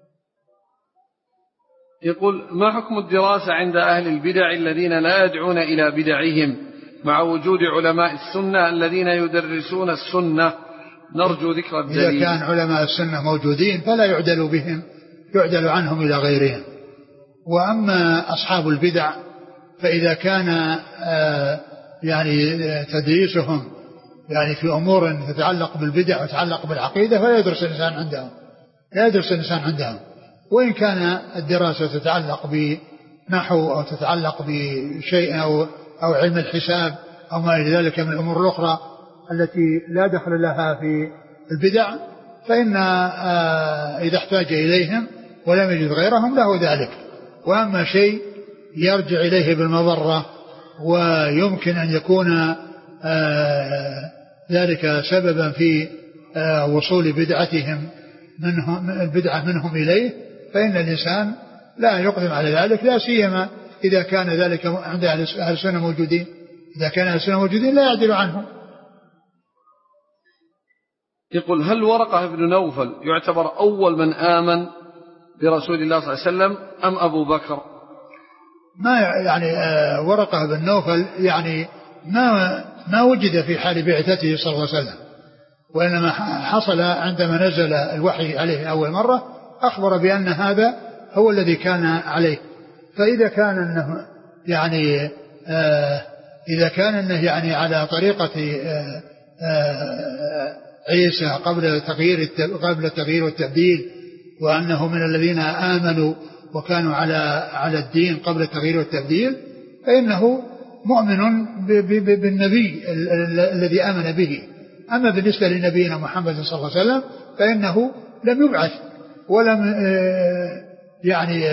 يقول: ما حكم الدراسة عند أهل البدع الذين لا يدعون إلى بدعهم مع وجود علماء السنة الذين يدرسون السنة؟ نرجو ذكر الدليل. إذا كان علماء السنة موجودين فلا يعدل بهم يعدل عنهم إلى غيرهم. وأما أصحاب البدع فإذا كان يعني تدريسهم يعني في أمور تتعلق بالبدع وتتعلق بالعقيدة فلا يدرس الإنسان عندهم لا يدرس الإنسان عندهم. وإن كان الدراسة تتعلق بنحو أو تتعلق بشيء أو, أو علم الحساب أو ما إلى ذلك من الأمور الأخرى التي لا دخل لها في البدع فإن إذا احتاج إليهم ولم يجد غيرهم له ذلك. وأما شيء يرجع إليه بالمضرة ويمكن أن يكون ذلك سببا في وصول بدعتهم منهم البدعة منهم إليه فإن الإنسان لا يقدم على ذلك لا سيما إذا كان ذلك عند أهل السنة موجودين. إذا كان أهل السنة موجودين لا يعدل عنهم. يقول هل ورقة بن نوفل يعتبر أول من آمن برسول الله صلى الله عليه وسلم أم أبو بكر؟ ما يعني ورقة بن نوفل يعني ما ما وجد في حال بعثته صلى الله عليه وسلم وإنما حصل عندما نزل الوحي عليه أول مرة أخبر بأن هذا هو الذي كان عليه. فإذا كان أنه يعني آه إذا كان أنه يعني على طريقة آه آه عيسى قبل تغيير قبل التغيير والتبديل وأنه من الذين آمنوا وكانوا على على الدين قبل التغيير والتبديل فإنه مؤمن بالنبي الذي آمن به. أما بالنسبة لنبينا محمد صلى الله عليه وسلم فإنه لم يبعث ولم يعني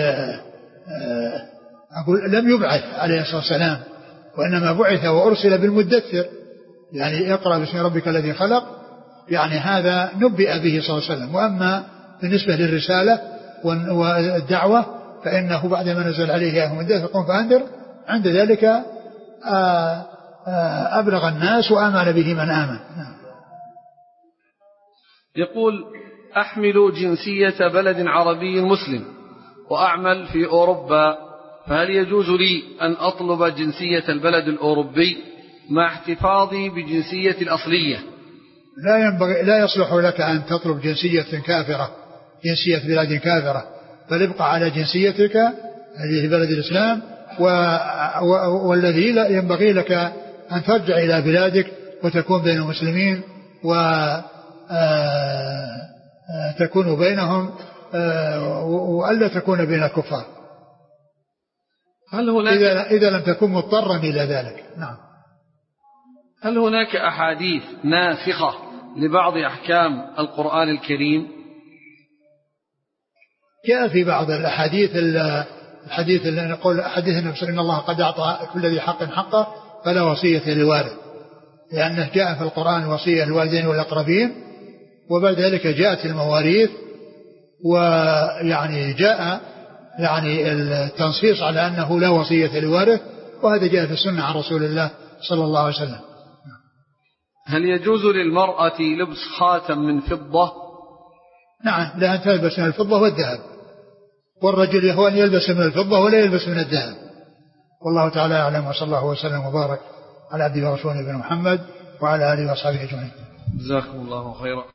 أقول لم يبعث عليه الصلاة والسلام وإنما بعث وأرسل بالمدثر يعني اقرأ باسم ربك الذي خلق يعني هذا نبئ به صلى الله عليه وسلم. وأما بالنسبة للرسالة والدعوة فإنه بعدما نزل عليه يا مدثر قم فأنذر عند ذلك أبلغ الناس وآمن به من آمن. يقول أحمل جنسية بلد عربي مسلم وأعمل في أوروبا فهل يجوز لي أن أطلب جنسية البلد الأوروبي مع احتفاظي بجنسية الأصلية؟ لا ينبغي لا يصلح لك أن تطلب جنسية كافرة جنسية بلاد كافرة بل ابقى على جنسيتك هذه بلد الإسلام والذي لا ينبغي لك أن ترجع إلى بلادك وتكون بين المسلمين وتكون بينهم وألا تكون بين الكفار هل هناك إذا, إذا لم تكن مضطرا إلى ذلك. نعم. هل هناك أحاديث ناسخة لبعض أحكام القرآن الكريم؟ جاء في بعض الأحاديث الحديث اللي نقول حديث النبي إن الله قد أعطى كل ذي حق حقه فلا وصية لوارث لأنه جاء في القرآن الوصية للوالدين والأقربين وبعد ذلك جاءت المواريث ويعني جاء يعني التنصيص على أنه لا وصية لوارث وهذا جاء في السنة عن رسول الله صلى الله عليه وسلم. هل يجوز للمرأة لبس خاتم من فضة؟ نعم لأن تلبس من الفضة والذهب والرجل هو أن يلبس من الفضة ولا يلبس من الذهب. والله تعالى أعلم وصلى الله وسلم وبارك على عبده ورسوله نبينا محمد وعلى آله وصحبه أجمعين. جزاكم الله خيرا.